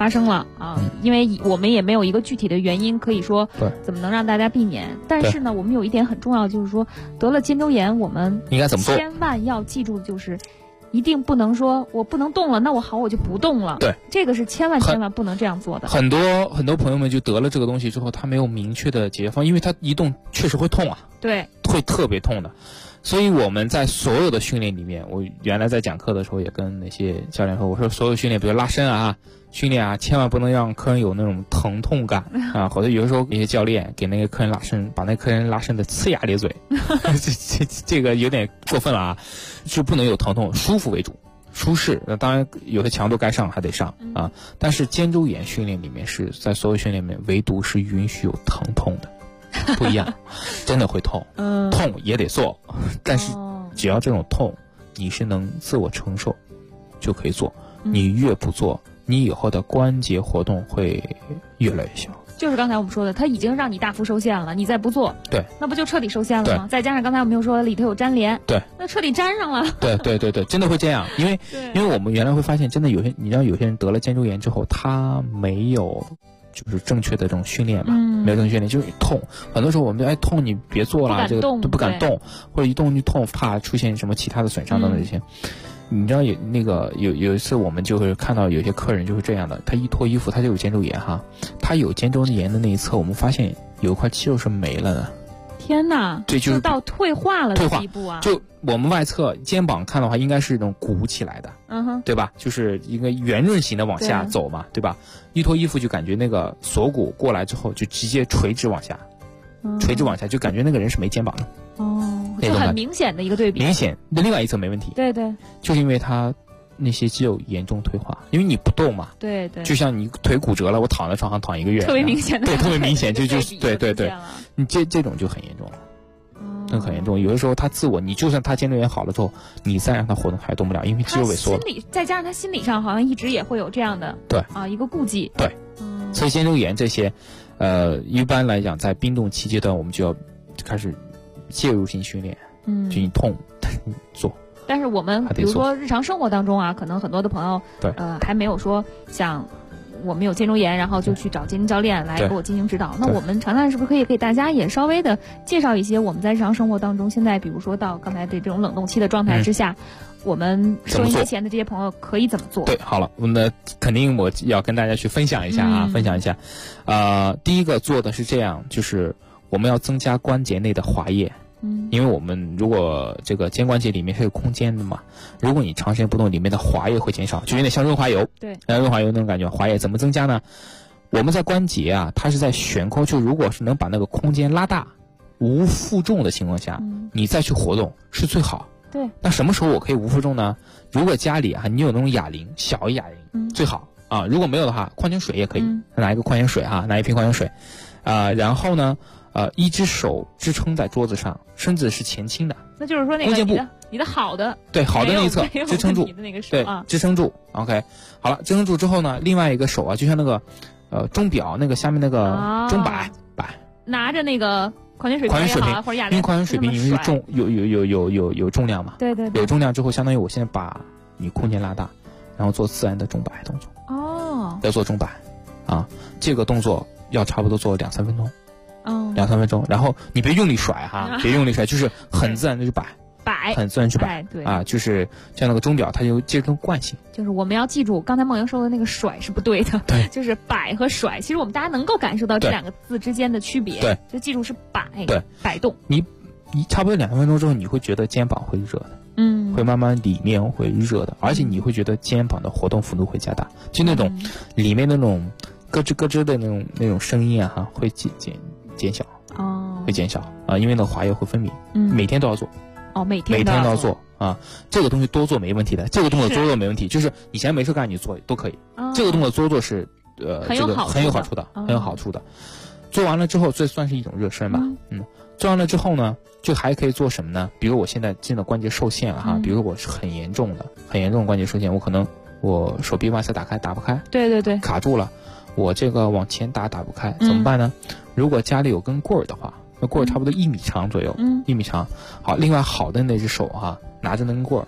发生了啊，因为我们也没有一个具体的原因可以说怎么能让大家避免。但是呢，我们有一点很重要，就是说得了肩周炎，我们应该怎么做？ 千万要记住，就是一定不能说我不能动了，那我就不动了。 对， 这个是千万不能这样做的。 很多朋友们就得了这个东西之后，他没有明确的解决方案，因为他一动确实会痛啊， 对， 会特别痛的。所以我们在所有的训练里面，我原来在讲课的时候也跟那些教练说，我说所有训练，比如拉伸啊、训练啊，千万不能让客人有那种疼痛感啊，或者有的时候一些教练给那个客人拉伸，把那客人拉伸的呲牙咧嘴，这个有点过分了啊，就不能有疼痛，舒服为主。舒适，当然有些强度该上还得上啊，但是肩周炎训练里面是在所有训练里面唯独是允许有疼痛的。不一样，真的会痛，痛也得做，但是只要这种痛你是能自我承受就可以做，你越不做，你以后的关节活动会越来越小。 就是刚才我们说的，它已经让你大幅受限了，你再不做， 对， 那不就彻底受限了吗？再加上刚才我们又说里头有粘连， 对， 那彻底粘上了。 对，真的会这样，因为我们原来会发现，真的有些你知道有些人得了肩周炎之后，他没有就是正确的这种训练嘛，没有正确训练就是痛，很多时候我们就痛你别做了，这个都不敢动，或者一动就痛，怕出现什么其他的损伤等等这些。你知道有一次我们就会看到有些客人就是这样的，他一脱衣服他就有肩周炎哈，他有肩周炎的那一侧，我们发现有一块肌肉是没了的。 天哪， 对， 就到退化了的地步啊！ 就我们外侧肩膀看的话，应该是那种鼓起来的，对吧？就是一个圆润型的往下走嘛，对吧？一脱衣服就感觉那个锁骨过来之后，就直接垂直往下，就感觉那个人是没肩膀的。 就很明显的一个对比。 明显，那另外一侧没问题。 对， 就是因为他那些肌肉严重退化，因为你不动嘛。对，就像你腿骨折了，我躺在床上躺1个月， 特别明显的。 对，特别明显，对，你这种就很严重了。很严重，有的时候他自我，你就算他肩周炎好了之后，你再让他活动还动不了，因为肌肉萎缩了。 再加上他心理上好像一直也会有这样的一个顾忌。 对，所以肩周炎这些，一般来讲在冰冻期阶段，我们就要开始介入性训练，就你痛做。 但是我们比如说日常生活当中啊，可能很多的朋友还没有说像我们有肩周炎，然后就去找健身教练来给我进行指导。那我们常常是不是可以给大家也稍微的介绍一些我们在日常生活当中，现在比如说到刚才这种冷冻期的状态之下，我们收音机前的这些朋友可以怎么做？ 对，好了，那肯定我要跟大家去分享一下啊，分享一下。第一个做的是这样，就是我们要增加关节内的滑液。因为我们如果这个肩关节里面是有空间的嘛，如果你长时间不动，里面的滑液会减少，就有点像润滑油。 对， 润滑油那种感觉。滑液怎么增加呢？我们在关节啊，它是在悬空，就如果是能把那个空间拉大，无负重的情况下，你再去活动是最好。 对。 那什么时候我可以无负重呢？如果家里啊你有那种哑铃，小哑铃最好啊。如果没有的话，矿泉水也可以，拿一个矿泉水哈，拿一瓶矿泉水，然后呢。一只手支撑在桌子上，身子是前倾的。 那就是说那个你的好的， 对，好的那一侧支撑住， 对， 支撑住。OK， 好了，支撑住之后呢，另外一个手啊，就像那个钟表那个下面那个钟摆， 拿着那个矿泉水瓶或者哑铃， 因为矿泉水瓶因为重有重量嘛， 对， 有重量之后，相当于我现在把你空间拉大，然后做自然的钟摆动作。要做钟摆啊，这个动作要差不多做2-3分钟。2-3分钟，然后你别用力甩哈，别用力甩，就是很自然的去摆，很自然去摆， 对啊，就是像那个钟表，它有这种惯性。 就是我们要记住，刚才梦莹说的那个甩是不对的， 对， 就是摆和甩，其实我们大家能够感受到这两个字之间的区别， 对， 就记住是摆， 对， 摆动。 你差不多2分钟之后，你会觉得肩膀会热的，会慢慢里面会热的，而且你会觉得肩膀的活动幅度会加大，就那种里面那种咯吱咯吱的那种声音啊，会减小会减小啊，因为那滑液会分泌，每天都要做， 每天都要做啊，这个东西多做没问题的，这个动作多做没问题，就是你闲没事干你做都可以，这个动作多做是这个很有好处的，很有好处的。做完了之后，这算是一种热身吧，做完了之后呢，就还可以做什么呢？比如我现在真的关节受限了哈，比如我是很严重的关节受限，我可能我手臂外侧打不开， 对， 卡住了。我这个往前打不开，怎么办呢？如果家里有根棍儿的话，那棍儿差不多1米长左右，1米长。好，另外好的那只手哈，拿着那根棍儿，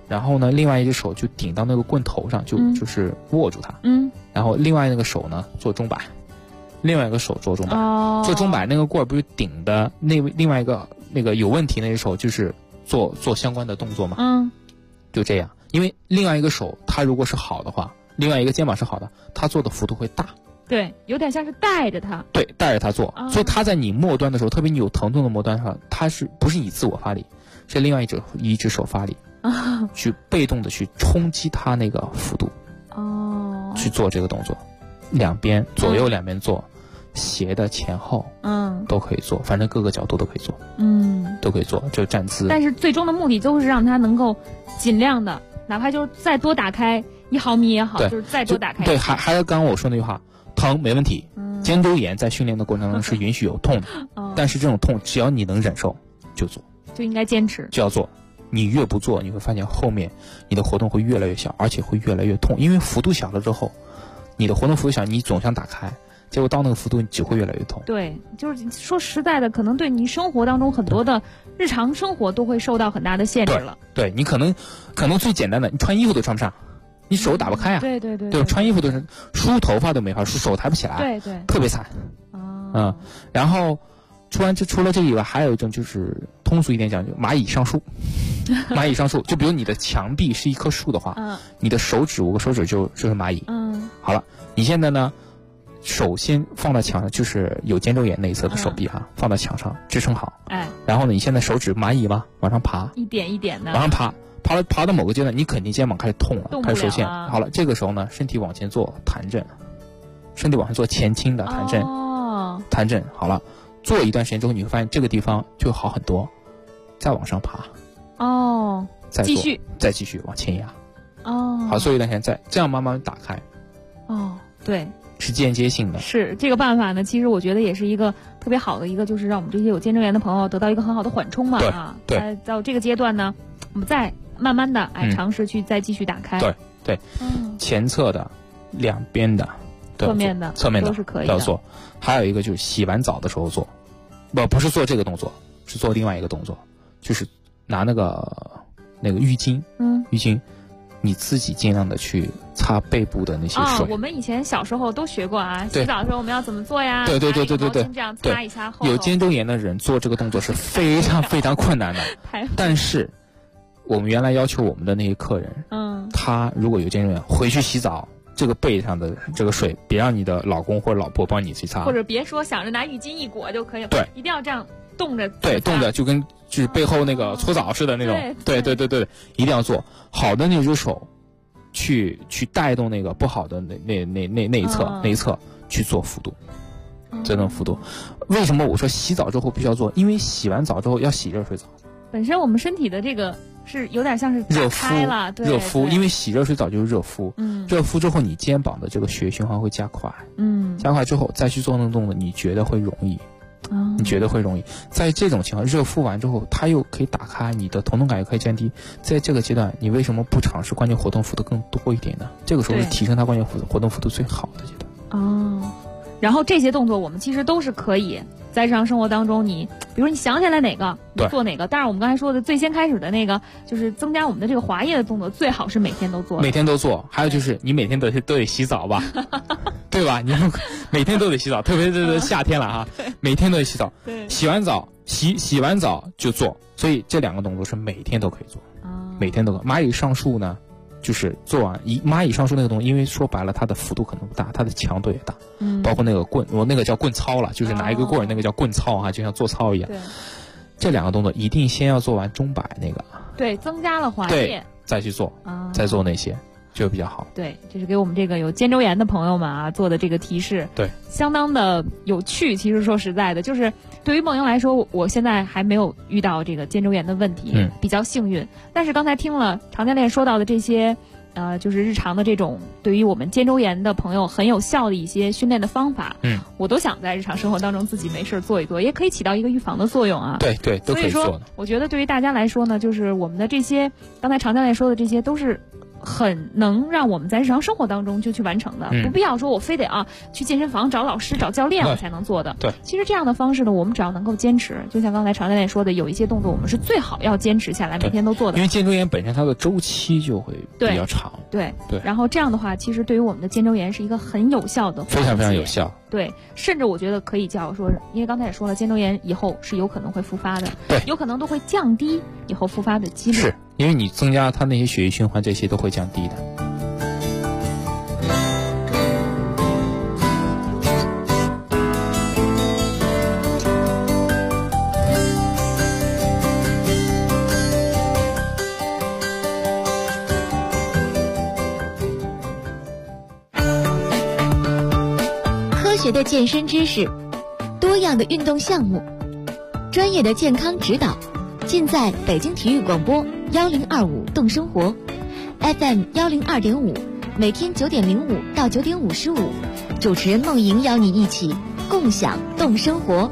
然后呢，另外一只手就顶到那个棍头上，就是握住它。然后另外那个手呢做钟摆，另外一个手做钟摆。做钟摆那个棍儿不是顶的另外一个那个有问题那只手就是做相关的动作嘛。就这样，因为另外一个手它如果是好的话，另外一个肩膀是好的，它做的幅度会大。 对，有点像是带着它。 对，带着它做。所以它在你末端的时候，特别你有疼痛的末端上，它是不是你自我发力，是另外一只手发力，去被动的去冲击它那个幅度。去做这个动作，两边左右两边做，斜的前后，都可以做，反正各个角度都可以做，都可以做，就站姿。 但是最终的目的都是让它能够尽量的，哪怕就是再多打开1毫米也好，就是再多打开。 对，还有刚刚我说那句话，疼没问题。肩周炎在训练的过程中是允许有痛的，但是这种痛只要你能忍受就做， 就应该坚持， 就要做。你越不做，你会发现后面你的活动会越来越小，而且会越来越痛，因为幅度小了之后，你的活动幅度小，你总想打开，结果到那个幅度你只会越来越痛。 对，就是说实在的，可能对你生活当中很多的日常生活都会受到很大的限制了。 对，你可能最简单的，你穿衣服都穿不上，你手打不开啊。 对， 穿衣服都是梳头发都没法梳，手抬不起来。 对， 特别惨。然后除了这个以外，还有一种就是通俗一点讲，就蚂蚁上树。蚂蚁上树，就比如你的墙壁是一棵树的话，你的手指5个手指就是蚂蚁。好了，你现在呢，手先放到墙上，就是有肩周炎那一侧的手臂放到墙上支撑好。然后呢，你现在手指蚂蚁嘛，往上爬， 一点一点的往上爬到某个阶段，你肯定肩膀开始痛了，开始受限。好了，这个时候呢，身体往前做弹震，身体往前做前倾的弹震。弹震好了，做一段时间之后，你会发现这个地方就好很多，再往上爬。再继续往前压。好，做一段时间再这样慢慢打开。 对， 是间接性的。 是这个办法呢，其实我觉得也是一个特别好的一个，就是让我们这些有肩周炎的朋友得到一个很好的缓冲嘛。 对。 到这个阶段呢，我们再慢慢的尝试去再继续打开。 对。前侧的、两边的、 侧面的都是可以的。 要做。还有一个就是洗完澡的时候做，不是做这个动作，是做另外一个动作，就是拿那个浴巾，浴巾，你自己尽量的去擦背部的那些水。 我们以前小时候都学过啊，洗澡的时候我们要怎么做呀？ 对， 这样擦一下后头。 有肩周炎的人做这个动作是非常非常困难的，但是我们原来要求我们的那些客人，他如果有肩周炎，回去洗澡，这个背上的这个水，别让你的老公或者老婆帮你去擦， 或者别说想着拿浴巾一裹就可以了， 对， 一定要这样冻着。 对，冻着就跟就是背后那个搓澡似的那种。对，一定要做好的那只手，去带动那个不好的那一侧去做幅度，这种幅度。为什么我说洗澡之后必须要做？因为洗完澡之后要洗热水澡。 本身我们身体的这个是有点像是热敷， 因为洗热水澡就是热敷，热敷之后你肩膀的这个血液循环会加快，加快之后再去做那个动作，你觉得会容易，在这种情况，热敷完之后，它又可以打开，你的疼痛感也可以降低。在这个阶段，你为什么不尝试关节活动幅度更多一点呢？这个时候是提升它关节活动幅度最好的阶段。 然后这些动作我们其实都是可以在日常生活当中，比如你想起来哪个，你做哪个。当然我们刚才说的最先开始的那个，就是增加我们的这个滑液的动作，最好是每天都做。 每天都做，还有就是你每天都得洗澡吧，对吧？你每天都得洗澡，特别是夏天了每天都得洗澡。洗完澡洗完澡就做，所以这两个动作是每天都可以做，每天都可以。蚂蚁上树呢，就是做完蚂蚁上树那个动作，因为说白了它的幅度可能不大，它的强度也大，包括那个棍，我那个叫棍操了，就是拿一个棍儿，那个叫棍操就像做操一样。这两个动作一定先要做完钟摆那个， 对，增加了滑液， 再去做，再做那些就比较好。 对，这是给我们这个有肩周炎的朋友们做的这个提示， 对， 相当的有趣。其实说实在的，就是对于梦莹来说，我现在还没有遇到这个肩周炎的问题，比较幸运。但是刚才听了常教练说到的这些，就是日常的这种对于我们肩周炎的朋友很有效的一些训练的方法，我都想在日常生活当中自己没事做一做，也可以起到一个预防的作用啊。 对，都可以做的。 所以说，我觉得对于大家来说呢，就是我们的这些刚才常教练说的这些，都是很能让我们在日常生活当中就去完成的，不必要说我非得去健身房找老师找教练我才能做的。 对， 其实这样的方式呢，我们只要能够坚持，就像刚才常教练说的，有一些动作我们是最好要坚持下来，每天都做的。 因为肩周炎本身它的周期就会比较长。 对。然后这样的话，其实对于我们的肩周炎是一个很有效的， 非常非常有效。 对，甚至我觉得可以叫说，因为刚才也说了，肩周炎以后是有可能会复发的， 对， 有可能都会降低以后复发的几率。 是因为你增加它那些血液循环，这些都会降低的。 科学的健身知识，多样的运动项目，专业的健康指导，尽在北京体育广播1025动生活 FM 102.5，每天9点05到9点55，主持人梦莹邀你一起共享动生活。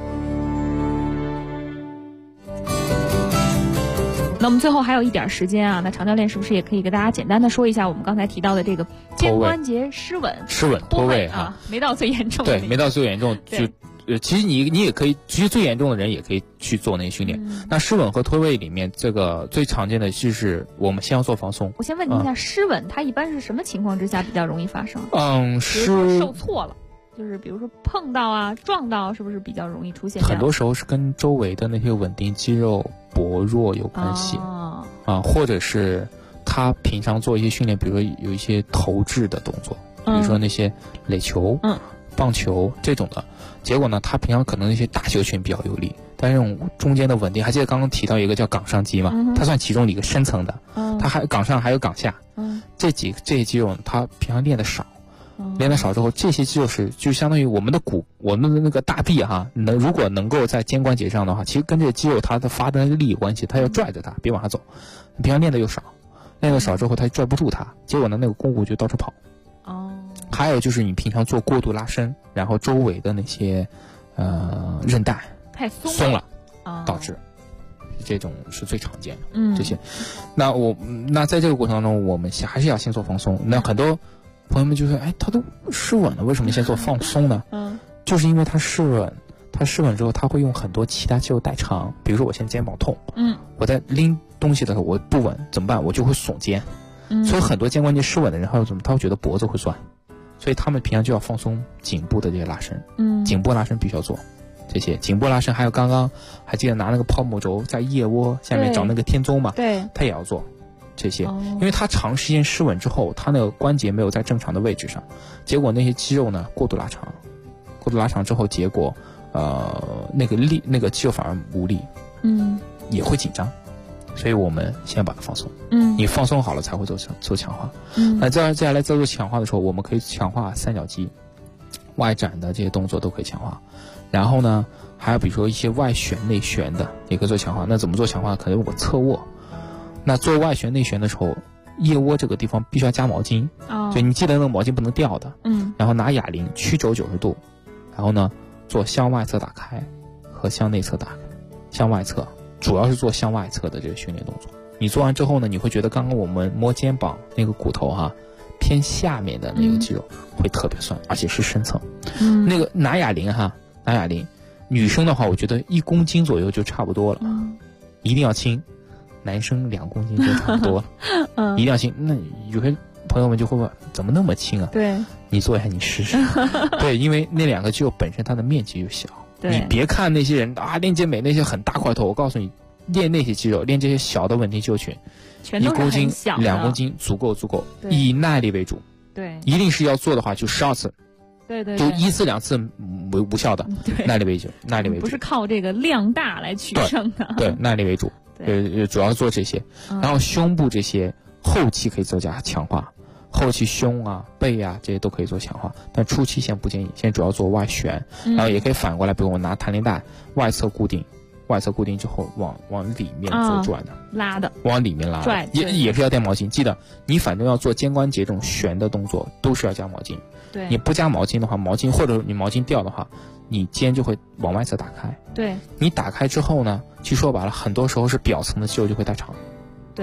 那我们最后还有一点时间啊，那常教练是不是也可以给大家简单的说一下我们刚才提到的这个肩关节失稳脱位啊，没到最严重。 对，没到最严重就。其实你也可以，其实最严重的人也可以去做那些训练。那失稳和脱位里面，这个最常见的就是我们先要做放松。 我先问您一下，失稳它一般是什么情况之下比较容易发生？比如说受挫了，就是比如说碰到撞到，是不是比较容易出现？ 很多时候是跟周围的那些稳定肌肉薄弱有关系或者是他平常做一些训练，比如说有一些投掷的动作，比如说那些垒球、棒球这种的。结果呢，他平常可能那些大球群比较有力，但是这种中间的稳定，还记得刚刚提到一个叫冈上肌嘛？它算其中的一个深层的，它还冈上还有冈下，这些肌肉它平常练得少，练得少之后，这些肌肉就相当于我们的我们的那个大臂如果能够在肩关节上的话，其实跟这个肌肉它的发的力有关系，它要拽着它别往下走，平常练的又少，练得少之后它拽不住它，结果呢那个肱骨就到处跑。还有就是你平常做过度拉伸，然后周围的那些韧带太松了，导致这种是最常见的。这些，那在这个过程当中，我们还是要先做放松。那很多朋友们就说，他都失稳了，为什么先做放松呢？就是因为他失稳之后，他会用很多其他肌肉代偿。比如说我现在肩膀痛，我在拎东西的时候我不稳怎么办？我就会耸肩。所以很多肩关节失稳的人，他会觉得脖子会酸。所以他们平常就要放松颈部的这些拉伸，颈部拉伸必须要做，这些颈部拉伸，还有刚刚还记得拿那个泡沫轴在腋窝下面找那个天宗嘛， 对， 他也要做这些，因为他长时间失稳之后，他那个关节没有在正常的位置上，结果那些肌肉呢过度拉长之后，结果那个肌肉反而无力，也会紧张。所以我们先把它放松，你放松好了才会做强化。那接下来在做强化的时候，我们可以强化三角肌、外展的这些动作都可以强化。然后呢，还有比如说一些外旋、内旋的也可以做强化。那怎么做强化？可能我侧卧。那做外旋、内旋的时候，腋窝这个地方必须要加毛巾，就你记得那个毛巾不能掉的。然后拿哑铃曲肘90度，然后呢做向外侧打开和向内侧打开，向外侧。主要是做向外侧的这个训练动作。你做完之后呢，你会觉得刚刚我们摸肩膀那个骨头偏下面的那个肌肉会特别酸，而且是深层。那个拿哑铃，女生的话，我觉得1公斤左右就差不多了，一定要轻。男生2公斤就差不多了，一定要轻。那有些朋友们就会问，怎么那么轻啊？ 对， 你做一下，你试试。对，因为那2个肌肉本身它的面积就小。你别看那些人练健美那些很大块头，我告诉你，练那些肌肉，练这些小的稳定肌肉群，1公斤、2公斤足够，以耐力为主。 对， 一定是要做的话，就12次。 对， 就1次2次无效的，耐力为主， 不是靠这个量大来取胜的。 对，耐力为主。主要做这些，然后胸部这些后期可以做强化。后期胸背这些都可以做强化，但初期先不建议，现在主要做外旋，然后也可以反过来，比如我拿弹力带外侧固定之后往里面做转的， 拉的， 往里面拉的，也是要带毛巾。记得你反正要做肩关节这种旋的动作，都是要加毛巾。 对， 你不加毛巾的话，或者你毛巾掉的话，你肩就会往外侧打开。 对， 你打开之后呢，其实说白了，很多时候是表层的肌肉就会代偿。 对，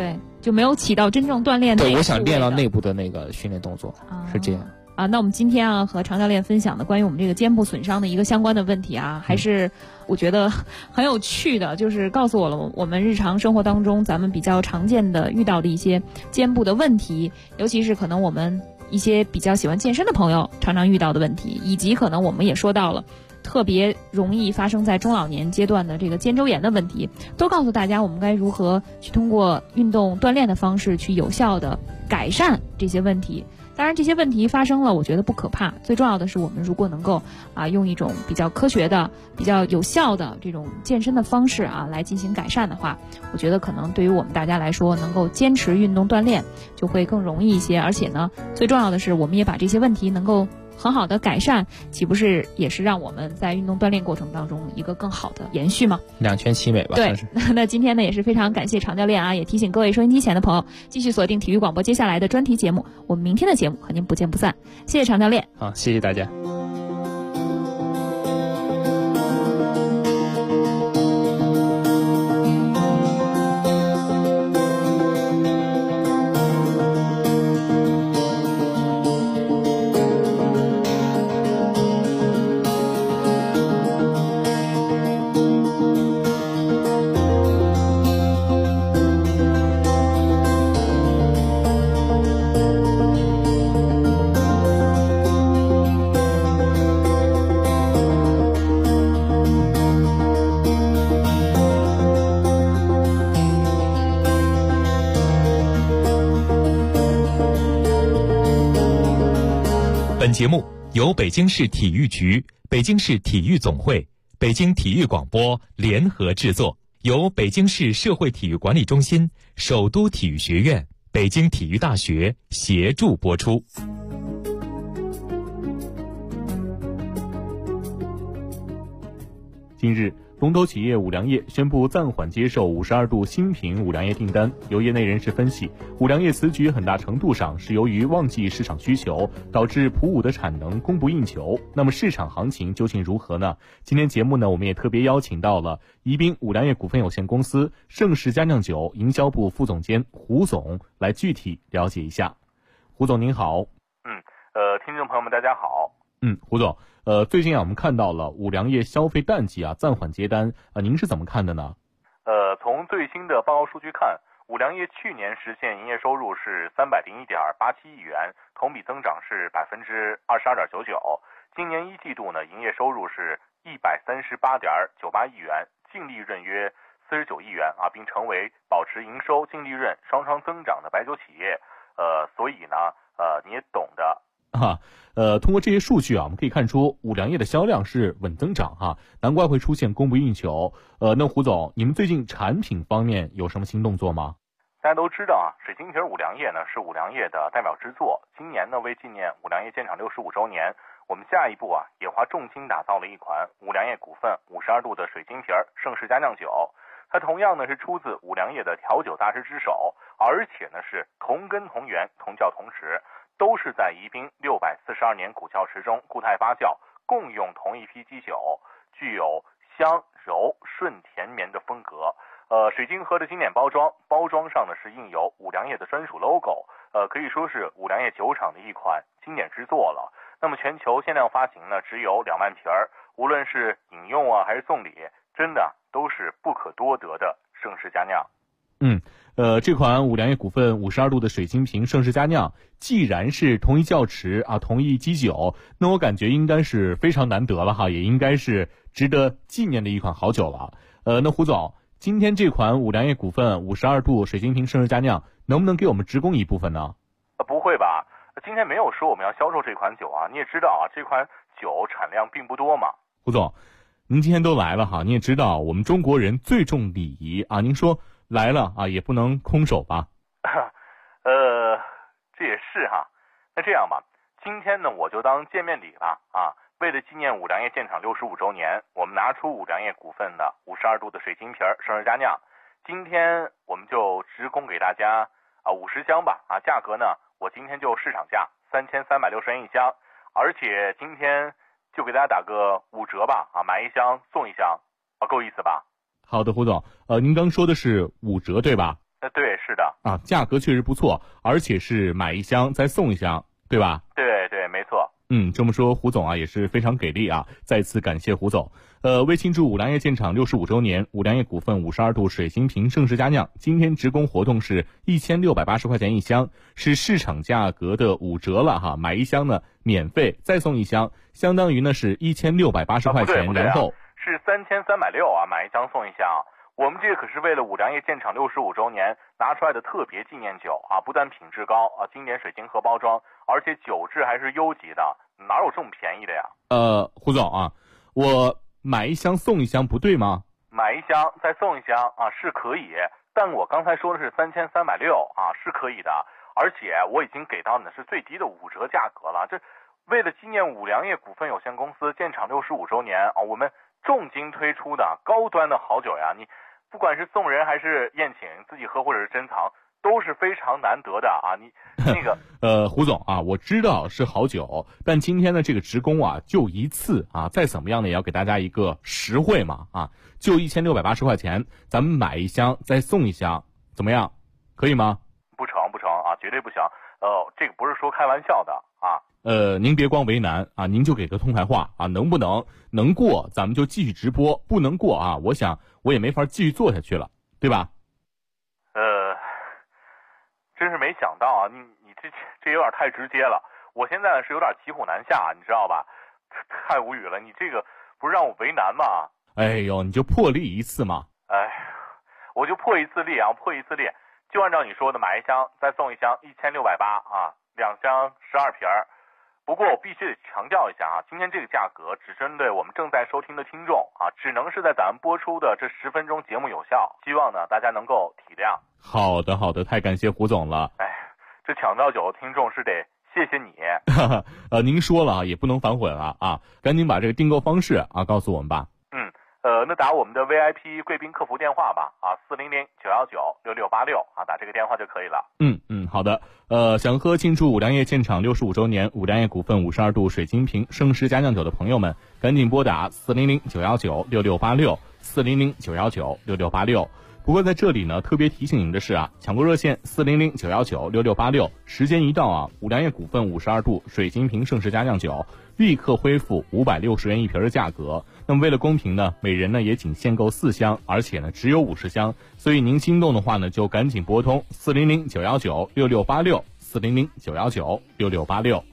就没有起到真正锻炼的。 对，我想练到内部的那个训练动作，是这样。 那我们今天啊和常教练分享的关于我们这个肩部损伤的一个相关的问题啊，还是我觉得很有趣的，就是告诉我们日常生活当中咱们比较常见的遇到的一些肩部的问题，尤其是可能我们一些比较喜欢健身的朋友常常遇到的问题，以及可能我们也说到了特别容易发生在中老年阶段的这个肩周炎的问题，都告诉大家我们该如何去通过运动锻炼的方式去有效的改善这些问题。当然这些问题发生了，我觉得不可怕，最重要的是我们如果能够用一种比较科学的比较有效的这种健身的方式来进行改善的话，我觉得可能对于我们大家来说能够坚持运动锻炼就会更容易一些，而且呢最重要的是我们也把这些问题能够很好的改善，岂不是也是让我们在运动锻炼过程当中一个更好的延续吗？ 两全其美吧。 对，那今天呢也是非常感谢常教练也提醒各位收音机前的朋友继续锁定体育广播接下来的专题节目，我们明天的节目和您不见不散。谢谢常教练。 好，谢谢大家。 本节目由北京市体育局、北京市体育总会、北京体育广播联合制作，由北京市社会体育管理中心、首都体育学院、北京体育大学协助播出。 近日，龙头企业五粮液宣布暂缓接受52度新品五粮液订单。有业内人士分析，五粮液此举很大程度上是由于旺季市场需求，导致普五的产能供不应求。那么市场行情究竟如何呢？今天节目呢，我们也特别邀请到了宜宾五粮液股份有限公司盛世佳酿酒营销部副总监胡总来具体了解一下。胡总您好。 听众朋友们大家好。 胡总，最近我们看到了五粮液消费淡季暂缓接单，您是怎么看的呢？ 从最新的报告数据看，五粮液去年实现营业收入是301.87亿元，同比增长是22.99%。今年一季度呢，营业收入是138.98亿元，净利润约49亿元并成为保持营收、净利润双双增长的白酒企业。所以呢，你也懂的。 通过这些数据我们可以看出五粮液的销量是稳增长难怪会出现供不应求。那胡总，你们最近产品方面有什么新动作吗？ 大家都知道水晶瓶五粮液呢是五粮液的代表之作。今年呢，为纪念五粮液建厂65周年，我们下一步也花重金打造了一款五粮液股份52度的水晶瓶盛世佳酿酒。它同样呢是出自五粮液的调酒大师之手，而且呢是同根同源、同窖同池，都是在宜宾642年古窖池中固态发酵，共用同一批基酒，具有香柔顺甜绵的风格。水晶盒的经典包装上呢是印有五粮液的专属 logo， 可以说是五粮液酒厂的一款经典之作了。那么全球限量发行呢只有2万瓶，无论是饮用还是送礼，真的都是不可多得的盛世佳酿。 这款五粮液股份52度的水晶瓶盛世佳酿，既然是同一窖池同一基酒，那我感觉应该是非常难得了也应该是值得纪念的一款好酒了。那胡总，今天这款五粮液股份52度水晶瓶盛世佳酿能不能给我们直供一部分呢？ 不会吧，今天没有说我们要销售这款酒你也知道这款酒产量并不多嘛。 胡总，您今天都来了你也知道我们中国人最重礼仪您说来了也不能空手吧？ 这也是那这样吧，今天呢我就当见面礼吧为了纪念五粮液建厂65周年，我们拿出五粮液股份的52度的水晶瓶盛世佳酿，今天我们就直供给大家50箱吧价格呢我今天就市场价3360元一箱，而且今天就给大家打个5折吧买一箱送一箱够意思吧？ 好的，胡总，您刚说的是5折对吧？ 对， 是的。 啊，价格确实不错，而且是买一箱再送一箱，对吧？ 对对，没错。 这么说胡总啊也是非常给力啊，再次感谢胡总。为庆祝五粮液建厂65周年，五粮液股份52度水晶瓶盛世佳酿今天直供活动是1680块钱一箱，是市场价格的5折了哈，买一箱呢免费再送一箱，相当于呢是1680块钱，然后是3360啊，买一箱送一箱。我们这个可是为了五粮液建厂65周年拿出来的特别纪念酒啊，不但品质高啊，经典水晶盒包装，而且酒质还是优级的，哪有这么便宜的呀？ 胡总啊，我买一箱送一箱不对吗？ 买一箱再送一箱啊是可以，但我刚才说的是3360啊，是可以的，而且我已经给到你的是最低的5折价格了。这为了纪念五粮液股份有限公司建厂65周年啊，我们重金推出的高端的好酒呀，你不管是送人还是宴请，自己喝或者是珍藏，都是非常难得的啊！你那个胡总啊，我知道是好酒，但今天的这个职工啊，就一次啊，再怎么样呢，也要给大家一个实惠嘛啊，就1680块钱，咱们买一箱再送一箱，怎么样？可以吗？ 不成啊，绝对不行。这个不是说开玩笑的啊。 您别光为难啊，您就给个痛快话啊，能不能过咱们就继续直播，不能过啊，我想我也没法继续做下去了，对吧？ 真是没想到啊，你这有点太直接了，我现在是有点骑虎难下，你知道吧？太无语了，你这个不是让我为难吗？ 哎呦，你就破例一次嘛。 我就破一次例啊，就按照你说的，买一箱再送一箱，1680啊，2箱12瓶儿。不过我必须得强调一下啊，今天这个价格只针对我们正在收听的听众啊，只能是在咱们播出的这10分钟节目有效，希望呢大家能够体谅。 好的，太感谢胡总了。 这抢到酒的听众是得谢谢你。 您说了啊，也不能反悔了啊，赶紧把这个订购方式啊告诉我们吧。 那打我们的 VIP 贵宾客服电话吧啊，400-919-6686啊，打这个电话就可以了。 好的。想喝庆祝五粮液建厂65周年五粮液股份52度水晶瓶盛世佳酿酒的朋友们，赶紧拨打400-919-6686 400-919-6686。不过在这里呢，特别提醒您的是啊，抢购热线400-919-6686，时间一到啊，五粮液股份52度水晶瓶盛世佳酿酒立刻恢复560元一瓶的价格。那么为了公平呢，每人呢也仅限购4箱，而且呢只有50箱，所以您心动的话呢，就赶紧拨通400-919-6686 400-919-6686。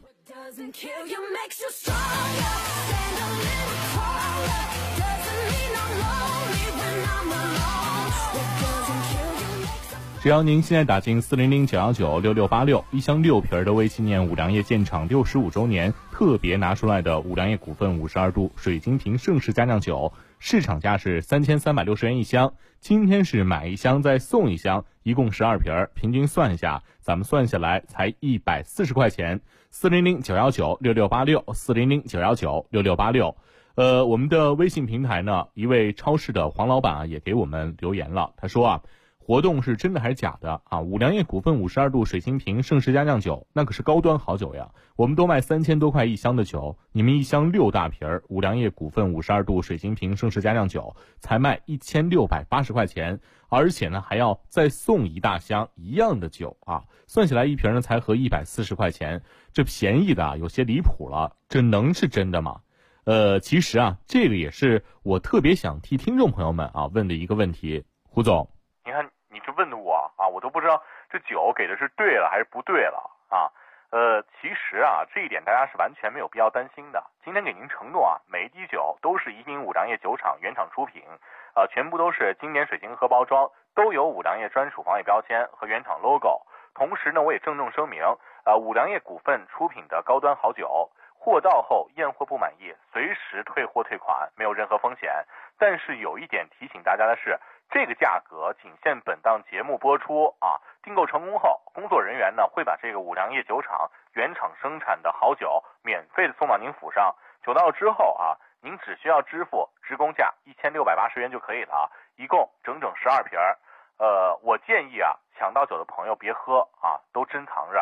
只要您现在打进400-919-6686，一箱6瓶的为纪念五粮液建厂65周年特别拿出来的五粮液股份52度水晶瓶盛世佳酿酒，市场价是3360元一箱，今天是买一箱再送一箱，一共12瓶，平均算一下，咱们算下来才140块钱。400-919-6686 400-919-6686。我们的微信平台呢，一位超市的黄老板啊也给我们留言了，他说啊，活动是真的还是假的啊？五粮液股份52度水晶瓶盛世佳酿酒那可是高端好酒呀，我们都卖3000多块一箱的酒，你们一箱6大瓶儿，五粮液股份52度水晶瓶盛世佳酿酒才卖1680块钱，而且呢还要再送一大箱一样的酒啊，算起来一瓶呢才合140块钱，这便宜的啊有些离谱了，这能是真的吗？其实啊，这个也是我特别想替听众朋友们啊问的一个问题，胡总。 你看你这问的我啊，我都不知道这酒给的是对了还是不对了啊。其实啊，这一点大家是完全没有必要担心的。今天给您承诺啊，每一滴酒都是宜宾五粮液酒厂原厂出品，全部都是经典水晶盒包装，都有五粮液专属防伪标签和原厂 logo。同时呢，我也郑重声明，五粮液股份出品的高端好酒，货到后验货不满意，随时退货退款，没有任何风险。但是有一点提醒大家的是，这个价格仅限本档节目播出啊！订购成功后，工作人员呢会把这个五粮液酒厂原厂生产的好酒免费的送到您府上。酒到之后啊，您只需要支付直工价1680元就可以了啊！一共整整12瓶。我建议啊，抢到酒的朋友别喝啊，都珍藏着。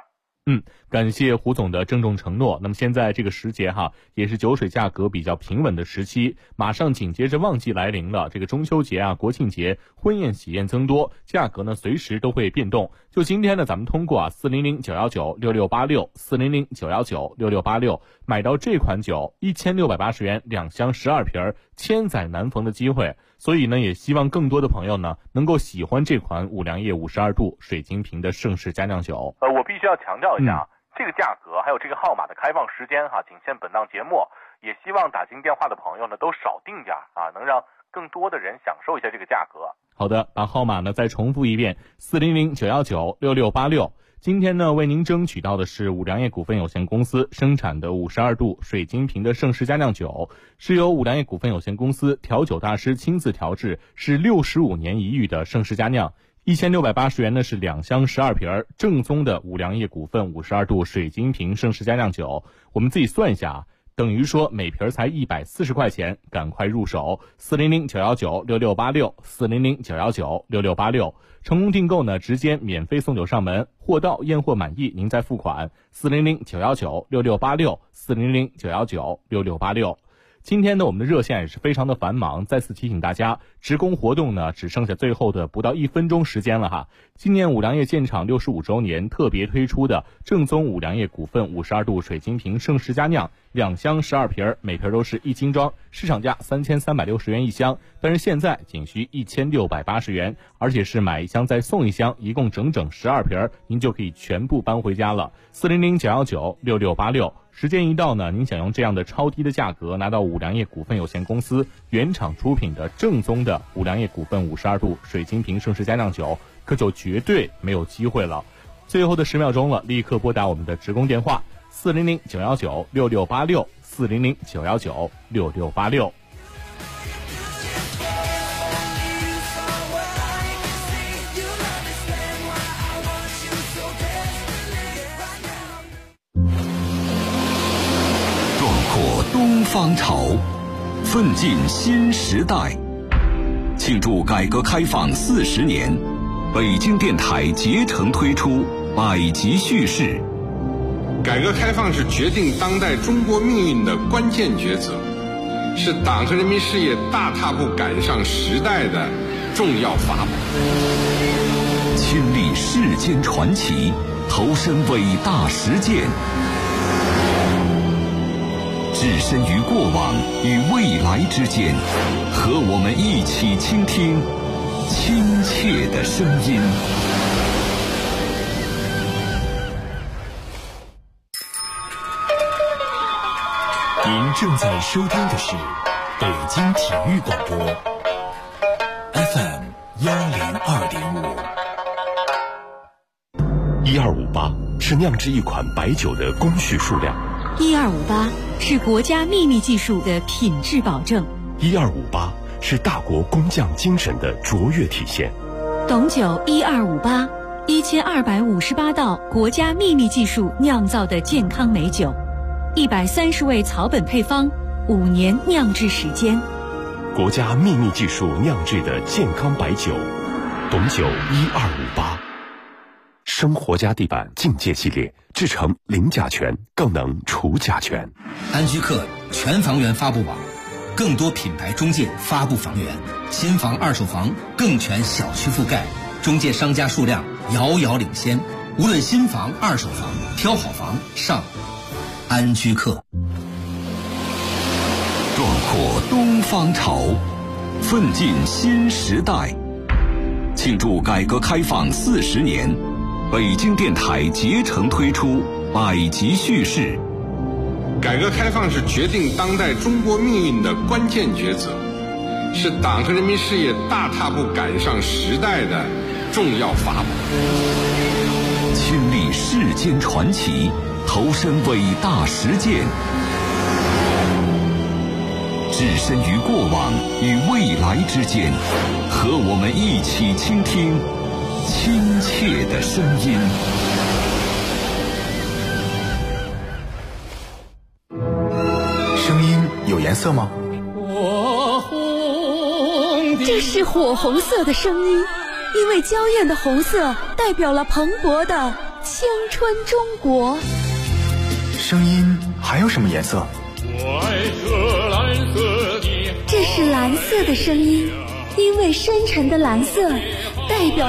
感谢胡总的郑重承诺。那么现在这个时节也是酒水价格比较平稳的时期，马上紧接着旺季来临了，这个中秋节国庆节婚宴喜宴增多，价格呢随时都会变动。就今天呢，咱们通过400-919-6686 400-919-6686买到这款酒1680元2箱12瓶，千载难逢的机会。所以呢，也希望更多的朋友呢能够喜欢这款五粮液52度水晶瓶的盛世佳酿酒。 我必须要强调一下，这个价格还有这个号码的开放时间仅限本档节目，也希望打进电话的朋友呢都少订点能让更多的人享受一下这个价格。 好的，把号码呢再重复一遍，400-919-6686。今天呢，为您争取到的是五粮液股份有限公司生产的52度水晶瓶的盛世佳酿酒，是由五粮液股份有限公司调酒大师亲自调制，是65年一遇的盛世佳酿。1680元呢是2箱12瓶，正宗的五粮液股份52度水晶瓶盛世佳酿酒。我们自己算一下等于说每瓶才140块钱，赶快入手，400-919-6686 400-919-6686。成功订购呢，直接免费送酒上门，货到验货满意您再付款，400-919-6686 400-919-6686。今天呢，我们的热线也是非常的繁忙，再次提醒大家，职工活动呢只剩下最后的不到1分钟时间了今年五粮液建厂65周年特别推出的正宗五粮液股份52度水晶瓶盛世佳酿2箱12瓶，每瓶都是1斤装，市场价3360元一箱，但是现在仅需1680元，而且是买1箱再送1箱，一共整整12瓶，您就可以全部搬回家了。400-919-6686。时间一到呢，您想用这样的超低的价格拿到五粮液股份有限公司原厂出品的正宗的五粮液股份52度水晶瓶盛世佳酿酒，可就绝对没有机会了。最后的10秒钟了，立刻拨打我们的职工电话400-919-6686 400-919-6686。 东方潮，奋进新时代。庆祝改革开放40年，北京电台竭诚推出百集叙事。 改革开放是决定当代中国命运的关键抉择，是党和人民事业大踏步赶上时代的重要法宝。 亲历世间传奇，投身伟大实践。置身于过往与未来之间，和我们一起倾听亲切的声音。 您正在收听的是北京体育广播 FM 102.5。1258是酿制一款白酒的工序数量。 1258是国家秘密技术的品质保证。 1258是大国工匠精神的卓越体现。 董酒1258 1258道国家秘密技术酿造的健康美酒，130味草本配方，5年酿制时间。 国家秘密技术酿制的健康白酒，董酒1258。生活家地板境界系列制成零甲醛，更能除甲醛。 安居客全房源发布网，更多品牌中介发布房源，新房二手房更全小区覆盖，中介商家数量遥遥领先。无论新房二手房，挑好房上安居客。 壮阔东方潮，奋进新时代。庆祝改革开放40年，北京电台竭诚推出百集叙事。 改革开放是决定当代中国命运的关键抉择，是党和人民事业大踏步赶上时代的重要法宝。 亲历世间传奇，投身伟大实践。置身于过往与未来之间，和我们一起倾听亲切的声音。 声音有颜色吗？ 这是火红色的声音，因为娇艳的红色代表了蓬勃的青春中国。 声音还有什么颜色？ 我爱这蓝色的， 这是蓝色的声音，因为深沉的蓝色代表